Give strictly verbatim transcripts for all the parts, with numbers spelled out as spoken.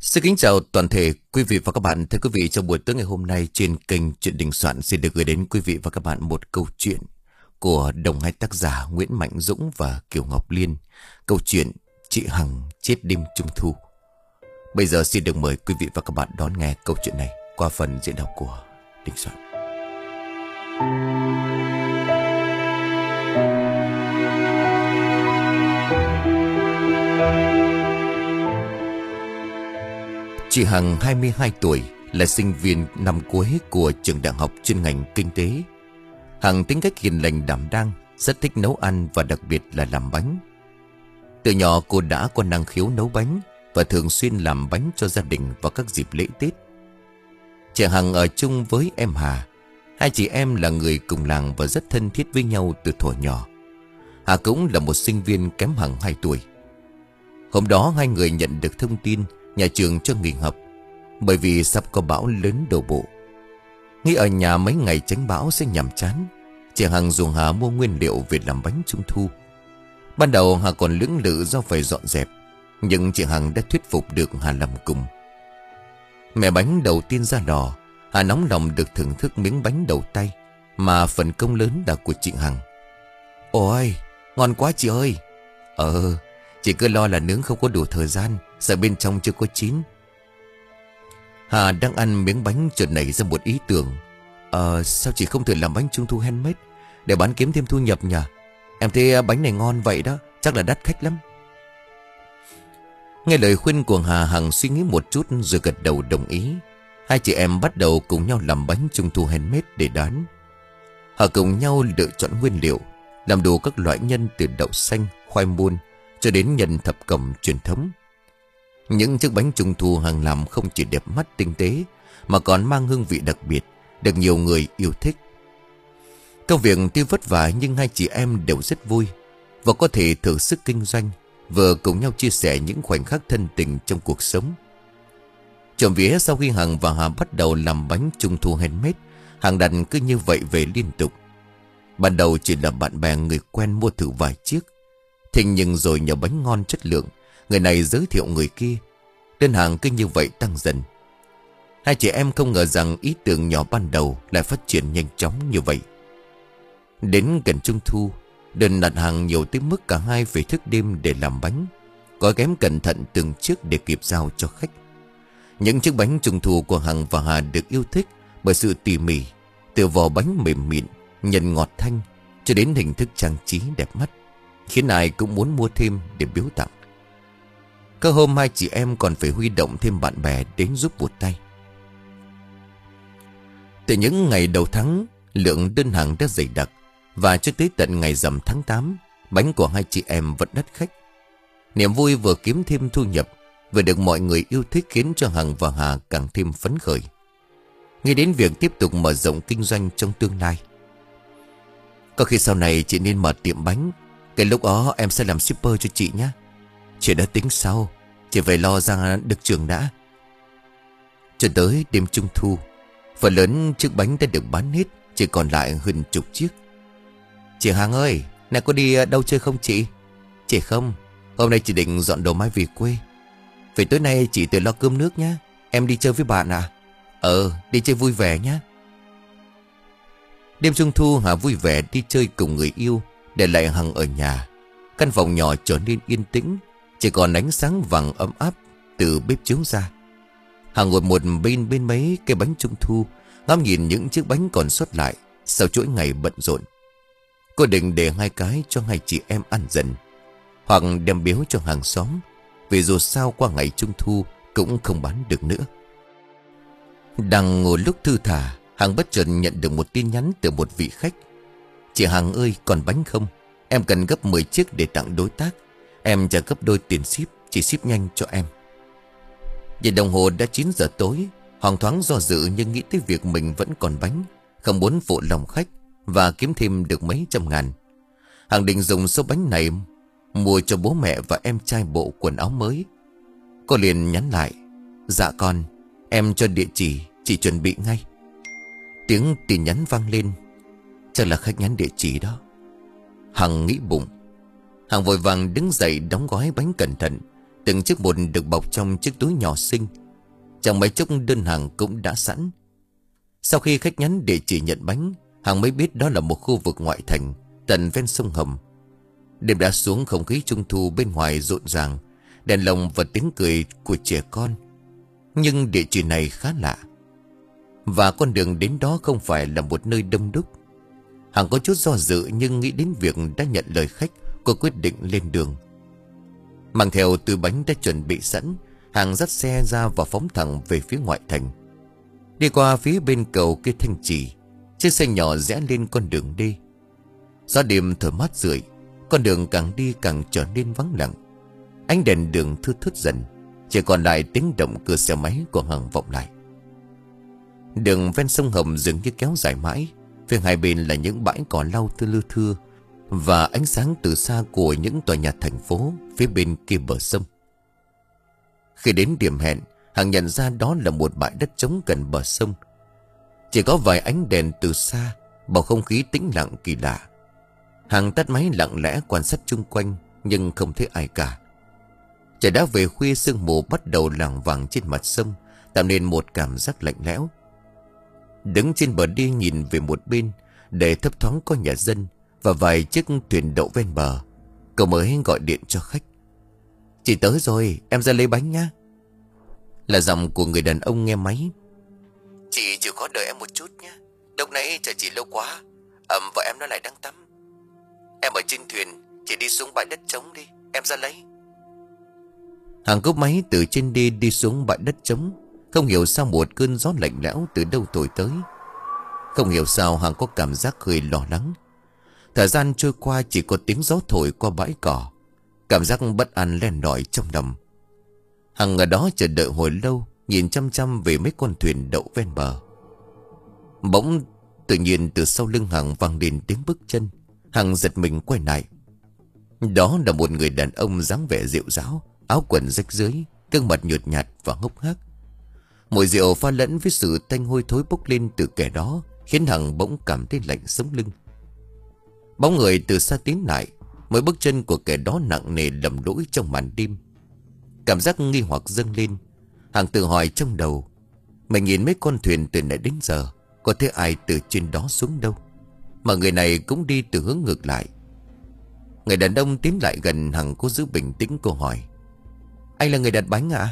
Xin kính chào toàn thể quý vị và các bạn. Thưa quý vị, trong buổi tối ngày hôm nay trên kênh Chuyện Đình Soạn xin được gửi đến quý vị và các bạn một câu chuyện của đồng hai tác giả Nguyễn Mạnh Dũng và Kiều Ngọc Liên. Câu chuyện Chị Hằng chết đêm Trung Thu. Bây giờ xin được mời quý vị và các bạn đón nghe câu chuyện này qua phần diễn đọc của Đình Soạn. Chị Hằng hai mươi hai tuổi, là sinh viên năm cuối của trường đại học chuyên ngành kinh tế. Hằng tính cách hiền lành đảm đang, rất thích nấu ăn và đặc biệt là làm bánh. Từ nhỏ cô đã có năng khiếu nấu bánh và thường xuyên làm bánh cho gia đình vào các dịp lễ Tết. Chị Hằng ở chung với em Hà. Hai chị em là người cùng làng và rất thân thiết với nhau từ thuở nhỏ. Hà cũng là một sinh viên kém Hằng hai tuổi. Hôm đó hai người nhận được thông tin nhà trường cho nghỉ học bởi vì sắp có bão lớn đổ bộ. Nghĩ ở nhà mấy ngày tránh bão sẽ nhàm chán, chị Hằng dùng Hà mua nguyên liệu về làm bánh Trung Thu. Ban đầu Hà còn lưỡng lự do phải dọn dẹp, nhưng chị Hằng đã thuyết phục được Hà làm cùng. Mẹ bánh đầu tiên ra lò, Hà nóng lòng được thưởng thức miếng bánh đầu tay, mà phần công lớn là của chị Hằng. Ôi, ngon quá chị ơi. Ờ, chị cứ lo là nướng không có đủ thời gian, sợ bên trong chưa có chín. Hà đang ăn miếng bánh chợt nảy ra một ý tưởng. Ờ, sao chị không thử làm bánh Trung Thu handmade để bán kiếm thêm thu nhập nhỉ? Em thấy bánh này ngon vậy đó, chắc là đắt khách lắm. Nghe lời khuyên của Hà, Hằng suy nghĩ một chút rồi gật đầu đồng ý. Hai chị em bắt đầu cùng nhau làm bánh Trung Thu handmade để bán. Hà cùng nhau lựa chọn nguyên liệu, làm đủ các loại nhân từ đậu xanh, khoai môn cho đến nhân thập cẩm truyền thống. Những chiếc bánh Trung Thu Hằng làm không chỉ đẹp mắt tinh tế mà còn mang hương vị đặc biệt, được nhiều người yêu thích. Công việc tuy vất vả nhưng hai chị em đều rất vui và có thể thử sức kinh doanh, vừa cùng nhau chia sẻ những khoảnh khắc thân tình trong cuộc sống. Trộm vía sau khi Hằng và Hà bắt đầu làm bánh Trung Thu handmade, Hằng đặt cứ như vậy về liên tục. Ban đầu chỉ là bạn bè người quen mua thử vài chiếc, thế nhưng rồi nhờ bánh ngon chất lượng, người này giới thiệu người kia, đơn hàng cứ như vậy tăng dần. Hai chị em không ngờ rằng ý tưởng nhỏ ban đầu lại phát triển nhanh chóng như vậy. Đến gần Trung Thu, đơn đặt hàng nhiều tới mức cả hai phải thức đêm để làm bánh, gói ghém cẩn thận từng chiếc để kịp giao cho khách. Những chiếc bánh Trung Thu của Hằng và Hà được yêu thích bởi sự tỉ mỉ, từ vỏ bánh mềm mịn, nhân ngọt thanh cho đến hình thức trang trí đẹp mắt, khiến ai cũng muốn mua thêm để biếu tặng. Có hôm hai chị em còn phải huy động thêm bạn bè đến giúp một tay. Từ những ngày đầu tháng, lượng đơn hàng đã dày đặc, và cho tới tận ngày rằm tháng tám, bánh của hai chị em vẫn đắt khách. Niềm vui vừa kiếm thêm thu nhập, vừa được mọi người yêu thích khiến cho Hằng và Hà càng thêm phấn khởi, nghĩ đến việc tiếp tục mở rộng kinh doanh trong tương lai. Có khi sau này chị nên mở tiệm bánh, cái lúc đó em sẽ làm shipper cho chị nhé. Chị đã tính sau, chị phải lo ra được trường đã. Cho tới đêm Trung Thu, phần lớn chiếc bánh đã được bán hết, chỉ còn lại hơn chục chiếc. Chị Hằng ơi, này có đi đâu chơi không chị? Chị không, hôm nay chị định dọn đồ mai về quê. Vậy tối nay chị tự lo cơm nước nhé. Em đi chơi với bạn à? Ờ, đi chơi vui vẻ nhé. Đêm Trung Thu, Hà vui vẻ đi chơi cùng người yêu, để lại Hằng ở nhà. Căn phòng nhỏ trở nên yên tĩnh, chỉ còn ánh sáng vàng ấm áp từ bếp chiếu ra. Hằng ngồi một bên bên mấy cái bánh Trung Thu, ngắm nhìn những chiếc bánh còn sót lại sau chuỗi ngày bận rộn. Cô định để hai cái cho hai chị em ăn dần, hoặc đem biếu cho hàng xóm, vì dù sao qua ngày Trung Thu cũng không bán được nữa. Đang ngồi lúc thư thả, Hằng bất chợt nhận được một tin nhắn từ một vị khách. Chị Hằng ơi, còn bánh không? Em cần gấp mười chiếc để tặng đối tác. Em trả gấp đôi tiền ship, chị ship nhanh cho em. Nhìn đồng hồ đã chín giờ tối, Hoàng thoáng do dự nhưng nghĩ tới việc mình vẫn còn bánh, không muốn phụ lòng khách và kiếm thêm được mấy trăm ngàn. Hằng định dùng số bánh này mua cho bố mẹ và em trai bộ quần áo mới. Cô liền nhắn lại: Dạ con, em cho địa chỉ, chị chuẩn bị ngay. Tiếng tin nhắn vang lên, chắc là khách nhắn địa chỉ đó. Hằng nghĩ bụng. Hằng vội vàng đứng dậy đóng gói bánh cẩn thận, Từng chiếc một được bọc trong chiếc túi nhỏ xinh. Chẳng mấy chốc đơn hàng cũng đã sẵn. Sau khi khách nhắn địa chỉ nhận bánh, Hằng mới biết đó là một khu vực ngoại thành, tận ven sông Hầm. Đêm đã xuống, không khí trung thu bên ngoài rộn ràng, đèn lồng và tiếng cười của trẻ con. Nhưng địa chỉ này khá lạ, và con đường đến đó không phải là một nơi đông đúc. Hằng có chút do dự, nhưng nghĩ đến việc đã nhận lời khách, cô quyết định lên đường. Mang theo túi bánh đã chuẩn bị sẵn, Hằng dắt xe ra và phóng thẳng về phía ngoại thành. Đi qua phía bên cầu kia Thanh Trì, chiếc xe nhỏ rẽ lên con đường đi. Gió đêm thổi mát rượi, con đường càng đi càng trở nên vắng lặng. Ánh đèn đường thưa thớt dần, chỉ còn lại tiếng động cửa xe máy của Hằng vọng lại. Đường ven sông Hồng dường như kéo dài mãi. Phía hai bên là những bãi cỏ lau thưa lưa thưa, và ánh sáng từ xa của những tòa nhà thành phố phía bên kia bờ sông. Khi đến điểm hẹn, Hằng nhận ra đó là một bãi đất trống gần bờ sông. Chỉ có vài ánh đèn từ xa, bầu không khí tĩnh lặng kỳ lạ. Hằng tắt máy lặng lẽ quan sát chung quanh, nhưng không thấy ai cả. Trời đã về khuya, sương mù bắt đầu lảng vảng trên mặt sông, tạo nên một cảm giác lạnh lẽo. Đứng trên bờ đi nhìn về một bên, để thấp thoáng có nhà dân và vài chiếc thuyền đậu ven bờ, cậu mới gọi điện cho khách. Chị tới rồi, em ra lấy bánh nhá. Là giọng của người đàn ông nghe máy. Chị chịu khó đợi em một chút nhé, lúc nãy chờ chị lâu quá. Ẩm vợ em nó lại đang tắm. Em ở trên thuyền, chị đi xuống bãi đất trống đi, em ra lấy. Hằng cúp máy từ trên đi đi xuống bãi đất trống. Không hiểu sao một cơn gió lạnh lẽo từ đâu thổi tới. Không hiểu sao Hằng có cảm giác hơi lo lắng. Thời gian trôi qua, chỉ có tiếng gió thổi qua bãi cỏ. Cảm giác bất an len lỏi trong lòng. Hằng ở đó chờ đợi hồi lâu, nhìn chăm chăm về mấy con thuyền đậu ven bờ. Bỗng tự nhiên từ sau lưng Hằng vang lên tiếng bước chân. Hằng giật mình quay lại. Đó là một người đàn ông dáng vẻ rệu ráo, áo quần rách rưới, gương mặt nhợt nhạt và hốc hác. Mùi rượu pha lẫn với sự tanh hôi thối bốc lên từ kẻ đó, khiến Hằng bỗng cảm thấy lạnh sống lưng. Bóng người từ xa tiến lại, mỗi bước chân của kẻ đó nặng nề lầm lũi trong màn đêm. Cảm giác nghi hoặc dâng lên. Hằng tự hỏi trong đầu, mình nhìn mấy con thuyền từ nãy đến giờ, có thấy ai từ trên đó xuống đâu, mà người này cũng đi từ hướng ngược lại. Người đàn ông tiến lại gần. Hằng cố giữ bình tĩnh, cô hỏi: Anh là người đặt bánh à?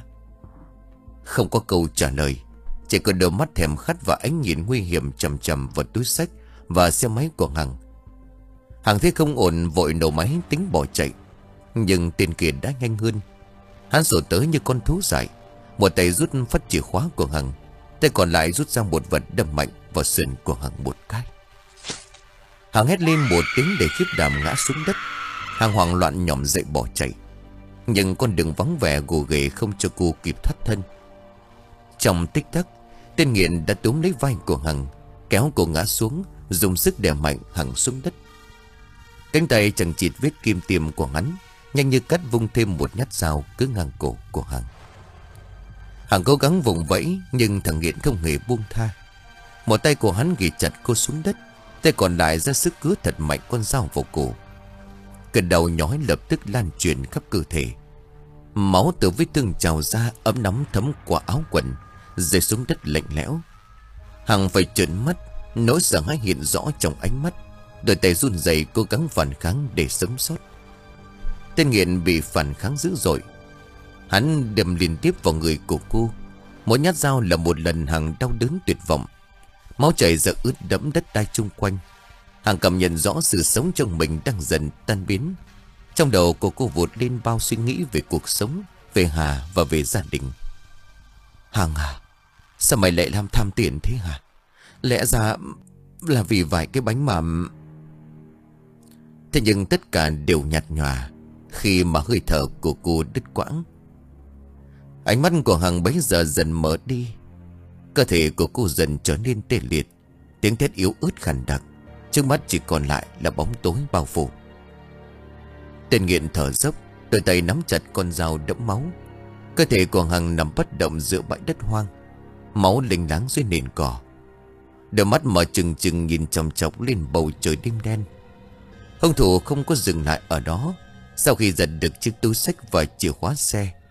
Không có câu trả lời, chỉ có đôi mắt thèm khát và ánh nhìn nguy hiểm chằm chằm vào túi xách và xe máy của Hằng. Hằng thấy không ổn, vội nổ máy tính bỏ chạy. Nhưng tên kia đã nhanh hơn. Hắn sổ tới như con thú dại, một tay rút phát chìa khóa của Hằng, tay còn lại rút ra một vật đâm mạnh vào sườn của Hằng một cái. Hằng hét lên một tiếng để khiếp đảm ngã xuống đất. Hằng hoảng loạn nhỏm dậy bỏ chạy, nhưng con đường vắng vẻ gồ ghề không cho cô kịp thoát thân. Trong tích tắc, tên nghiện đã túm lấy vai của Hằng, kéo cô ngã xuống, dùng sức đè mạnh Hằng xuống đất. Cánh tay chẳng chịt vết kim tiêm của hắn, nhanh như cắt vung thêm một nhát dao cứ ngang cổ của Hằng. Hằng cố gắng vùng vẫy, nhưng thằng nghiện không hề buông tha. Một tay của hắn ghì chặt cô xuống đất, tay còn lại ra sức cứa thật mạnh con dao vào cổ. Cơn đau nhói lập tức lan truyền khắp cơ thể. Máu từ vết thương trào ra, ấm nóng thấm qua áo quần, rơi xuống đất lạnh lẽo. Hằng phải trợn mắt, nỗi sợ hãi hiện rõ trong ánh mắt. Đôi tay run rẩy cố gắng phản kháng để sống sót. Tên nghiện bị phản kháng dữ dội. Hắn đâm liên tiếp vào người của cô. Mỗi nhát dao là một lần Hằng đau đớn tuyệt vọng. Máu chảy ra ướt đẫm đất đai chung quanh. Hằng cảm nhận rõ sự sống trong mình đang dần tan biến. Trong đầu của cô vụt lên bao suy nghĩ về cuộc sống, về Hà và về gia đình. Hằng à, sao mày lại làm tham tiền thế hả? Lẽ ra là vì vài cái bánh mà... Thế nhưng tất cả đều nhạt nhòa khi mà hơi thở của cô đứt quãng. Ánh mắt của Hằng bấy giờ dần mở đi. Cơ thể của cô dần trở nên tê liệt. Tiếng thét yếu ớt khàn đặc. Trước mắt chỉ còn lại là bóng tối bao phủ. Tên nghiện thở dốc, đôi tay nắm chặt con dao đẫm máu. Cơ thể của Hằng nằm bất động giữa bãi đất hoang, máu lênh láng dưới nền cỏ. Đôi mắt mở trừng trừng nhìn chòng chọc lên bầu trời đêm đen. Hung thủ không có dừng lại ở đó. Sau khi giật được chiếc túi xách và chìa khóa xe,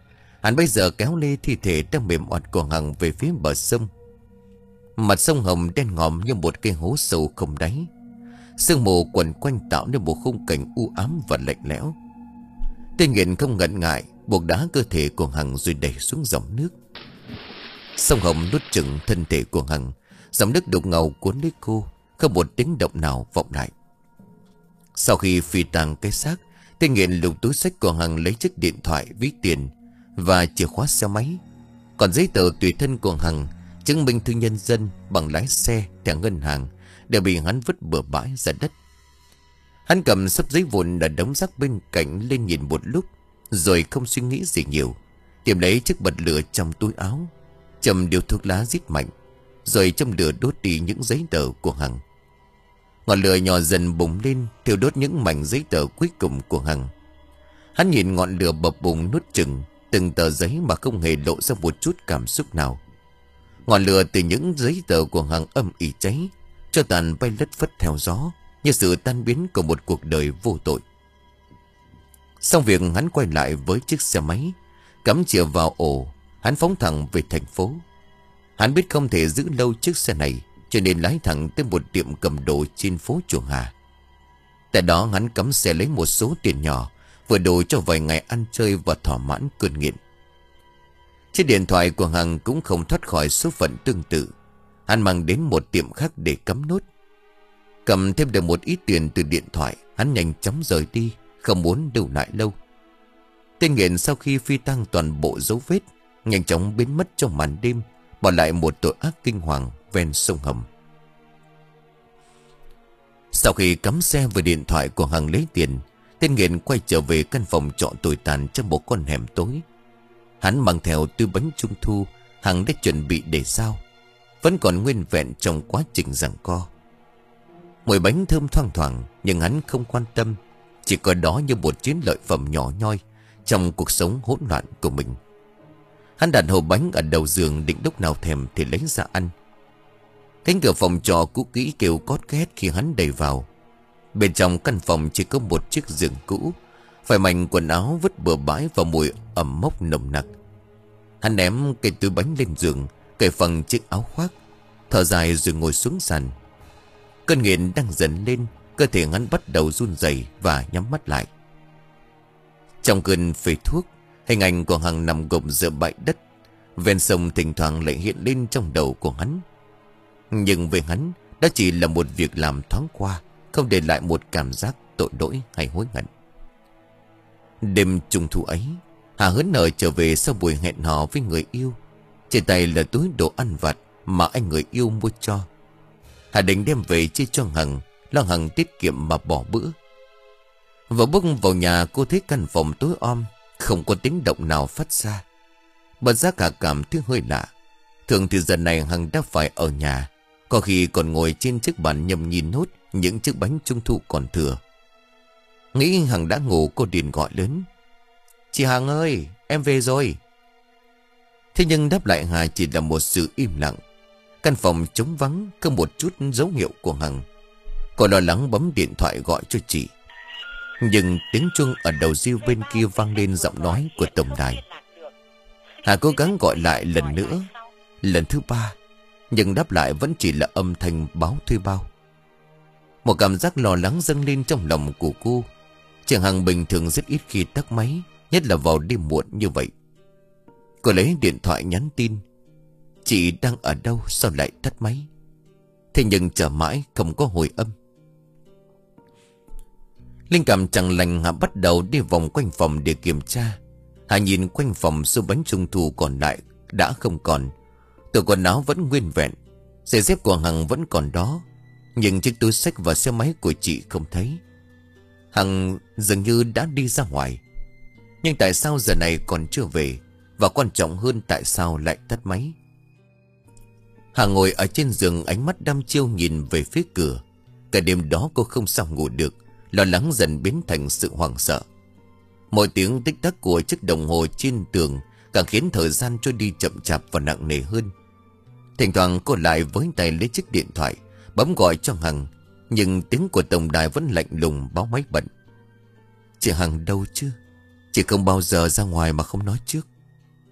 Hắn bây giờ kéo lê thi thể đang mềm oặt của Hằng về phía bờ sông. Mặt sông Hồng đen ngòm như một cái hố sâu không đáy. Sương mù quẩn quanh tạo nên một khung cảnh u ám và lạnh lẽo. Tên nghiện không ngần ngại buộc đá cơ thể của Hằng rồi đẩy xuống dòng nước. Sông Hồng nuốt chửng thân thể của Hằng. Dòng nước đục ngầu cuốn lấy cô, không một tiếng động nào vọng lại. Sau khi phi tang cái xác, tên nghiện lục túi xách của Hằng lấy chiếc điện thoại, ví tiền và chìa khóa xe máy. Còn giấy tờ tùy thân của Hằng, chứng minh thư nhân dân, bằng lái xe, thẻ ngân hàng đều bị hắn vứt bừa bãi ra đất. Hắn cầm xấp giấy vụn ở đống rác bên cạnh lên nhìn một lúc, rồi không suy nghĩ gì nhiều, tìm lấy chiếc bật lửa trong túi áo, châm điếu thuốc lá rít mạnh, rồi châm lửa đốt đi những giấy tờ của Hằng. Ngọn lửa nhỏ dần bùng lên, thiêu đốt những mảnh giấy tờ cuối cùng của Hằng. Hắn nhìn ngọn lửa bập bùng nuốt chửng từng tờ giấy mà không hề lộ ra một chút cảm xúc nào. Ngọn lửa từ những giấy tờ của Hằng âm ỉ cháy, cho tàn bay lất phất theo gió, như sự tan biến của một cuộc đời vô tội. Xong việc, hắn quay lại với chiếc xe máy, cắm chìa vào ổ. Hắn phóng thẳng về thành phố. Hắn biết không thể giữ lâu chiếc xe này, cho nên lái thẳng tới một tiệm cầm đồ trên phố Chùa Hà. Tại đó hắn cắm xe lấy một số tiền nhỏ, vừa đủ cho vài ngày ăn chơi và thỏa mãn cơn nghiện. Chiếc điện thoại của Hằng cũng không thoát khỏi số phận tương tự. Hắn mang đến một tiệm khác để cắm nốt. Cầm thêm được một ít tiền từ điện thoại, hắn nhanh chóng rời đi, không muốn lưu lại lâu. Tên nghiện sau khi phi tang toàn bộ dấu vết, nhanh chóng biến mất trong màn đêm, bỏ lại một tội ác kinh hoàng ven sông Hồng. Sau khi cắm xe về điện thoại của Hằng lấy tiền, tên nghiện quay trở về căn phòng trọ tồi tàn trong một con hẻm tối. Hắn mang theo túi bánh trung thu Hằng đã chuẩn bị để giao, vẫn còn nguyên vẹn trong quá trình giằng co. Mùi bánh thơm thoang thoảng, nhưng hắn không quan tâm, chỉ coi đó như một chiến lợi phẩm nhỏ nhoi trong cuộc sống hỗn loạn của mình. Hắn đặt hộp bánh ở đầu giường, định lúc nào thèm thì lấy ra ăn. Cánh cửa phòng trọ cũ kỹ kêu cót két khi hắn đẩy vào. Bên trong căn phòng chỉ có một chiếc giường cũ, vài mảnh quần áo vứt bừa bãi và mùi ẩm mốc nồng nặc. Hắn ném cái túi bánh lên giường, cởi phăng chiếc áo khoác, thở dài rồi ngồi xuống sàn. Cơn nghiện đang dần lên, cơ thể hắn bắt đầu run rẩy và nhắm mắt lại. Trong cơn phê thuốc, hình ảnh của Hằng nằm gục giữa bãi đất ven sông thỉnh thoảng lại hiện lên trong đầu của hắn. Nhưng với hắn, đó chỉ là một việc làm thoáng qua, không để lại một cảm giác tội lỗi hay hối hận. Đêm trung thu ấy, Hà hớn hở trở về sau buổi hẹn hò với người yêu. Trên tay là túi đồ ăn vặt mà anh người yêu mua cho. Hà định đem về chia cho Hằng, lo Hằng tiết kiệm mà bỏ bữa. Vừa bước vào nhà, cô thấy căn phòng tối om, không có tiếng động nào phát ra. Bật ra cả cảm thấy hơi lạ. Thường thì giờ này Hằng đã phải ở nhà, có khi còn ngồi trên chiếc bàn nhâm nhi nốt những chiếc bánh trung thu còn thừa. Nghĩ Hằng đã ngủ, cô điện gọi lớn: "Chị Hằng ơi, em về rồi." Thế nhưng đáp lại Hà chỉ là một sự im lặng. Căn phòng trống vắng, không một chút dấu hiệu của Hằng. Cô lo lắng bấm điện thoại gọi cho chị, nhưng tiếng chuông ở đầu riu bên kia vang lên giọng nói của tổng đài. Hà cố gắng gọi lại lần nữa, lần thứ ba, nhưng đáp lại vẫn chỉ là âm thanh báo thuê bao. Một cảm giác lo lắng dâng lên trong lòng của cô. Chị Hằng bình thường rất ít khi tắt máy, nhất là vào đêm muộn như vậy. Cô lấy điện thoại nhắn tin: "Chị đang ở đâu, sao lại tắt máy?" Thế nhưng chờ mãi không có hồi âm. Linh cảm chẳng lành, Hà bắt đầu đi vòng quanh phòng để kiểm tra. Hà nhìn quanh phòng, số bánh trung thu còn lại đã không còn, tủ quần áo vẫn nguyên vẹn, giày dép của Hằng vẫn còn đó, nhưng chiếc túi xách và xe máy của chị không thấy. Hằng dường như đã đi ra ngoài. Nhưng tại sao giờ này còn chưa về? Và quan trọng hơn, tại sao lại tắt máy? Hà ngồi ở trên giường, ánh mắt đăm chiêu nhìn về phía cửa. Cả đêm đó cô không sao ngủ được, lo lắng dần biến thành sự hoảng sợ. Mỗi tiếng tích tắc của chiếc đồng hồ trên tường càng khiến thời gian trôi đi chậm chạp và nặng nề hơn. Thỉnh thoảng cô lại với tay lấy chiếc điện thoại, bấm gọi cho Hằng, nhưng tiếng của tổng đài vẫn lạnh lùng báo máy bận. "Chị Hằng đâu chứ? Chị không bao giờ ra ngoài mà không nói trước."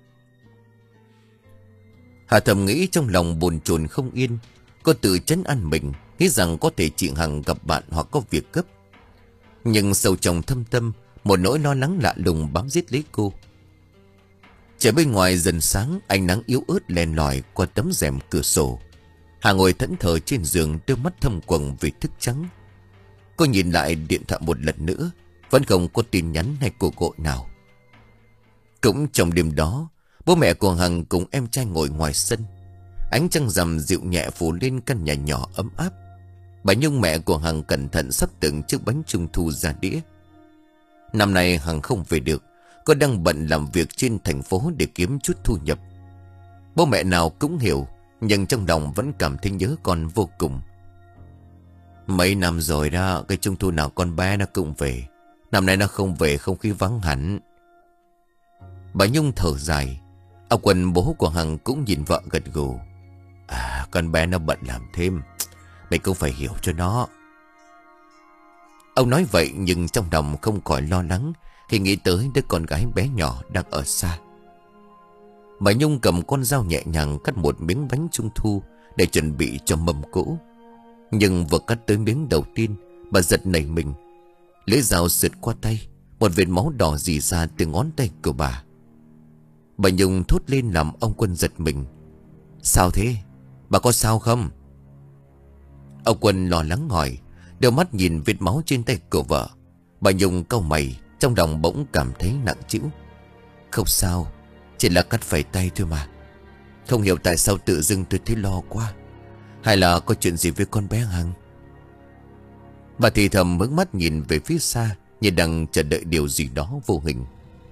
Hà thầm nghĩ trong lòng bồn chồn không yên. Cô tự trấn an mình, nghĩ rằng có thể chị Hằng gặp bạn hoặc có việc gấp. Nhưng sâu trong thâm tâm, một nỗi lo lắng lạ lùng bám giết lấy cô. Trời bên ngoài dần sáng, ánh nắng yếu ớt len lỏi qua tấm rèm cửa sổ. Hà ngồi thẫn thờ trên giường, đôi mắt thâm quầng vì thức trắng. Cô nhìn lại điện thoại một lần nữa, vẫn không có tin nhắn hay cuộc gọi nào. Cũng trong đêm đó, bố mẹ của Hằng cùng em trai ngồi ngoài sân. Ánh trăng rằm dịu nhẹ phủ lên căn nhà nhỏ ấm áp. Bà Nhung mẹ của Hằng cẩn thận sắp từng chiếc bánh trung thu ra đĩa. Năm nay Hằng không về được, cô đang bận làm việc trên thành phố để kiếm chút thu nhập. Bố mẹ nào cũng hiểu, nhưng trong lòng vẫn cảm thấy nhớ con vô cùng. Mấy năm rồi đó, cái trung thu nào con bé nó cũng về. Năm nay nó không về, không khí vắng hẳn. Bà Nhung thở dài. Ông Quân bố của Hằng cũng nhìn vợ gật gù. À, con bé nó bận làm thêm, mày cũng phải hiểu cho nó. Ông nói vậy nhưng trong lòng không khỏi lo lắng khi nghĩ tới đứa con gái bé nhỏ đang ở xa. Bà Nhung cầm con dao nhẹ nhàng cắt một miếng bánh trung thu để chuẩn bị cho mâm cỗ. Nhưng vừa cắt tới miếng đầu tiên, bà giật nảy mình. Lưỡi dao sượt qua tay, một vệt máu đỏ rỉ ra từ ngón tay của bà. Bà Nhung thốt lên làm ông Quân giật mình. Sao thế? Bà có sao không? Ông Quân lo lắng hỏi, đưa mắt nhìn vết máu trên tay của vợ. Bà Nhung cau mày, trong lòng bỗng cảm thấy nặng trĩu. Không sao, chỉ là cắt phải tay thôi mà. Không hiểu tại sao tự dưng tôi thấy lo quá. Hay là có chuyện gì với con bé Hằng? Bà thì thầm hướng mắt nhìn về phía xa, như đang chờ đợi điều gì đó vô hình.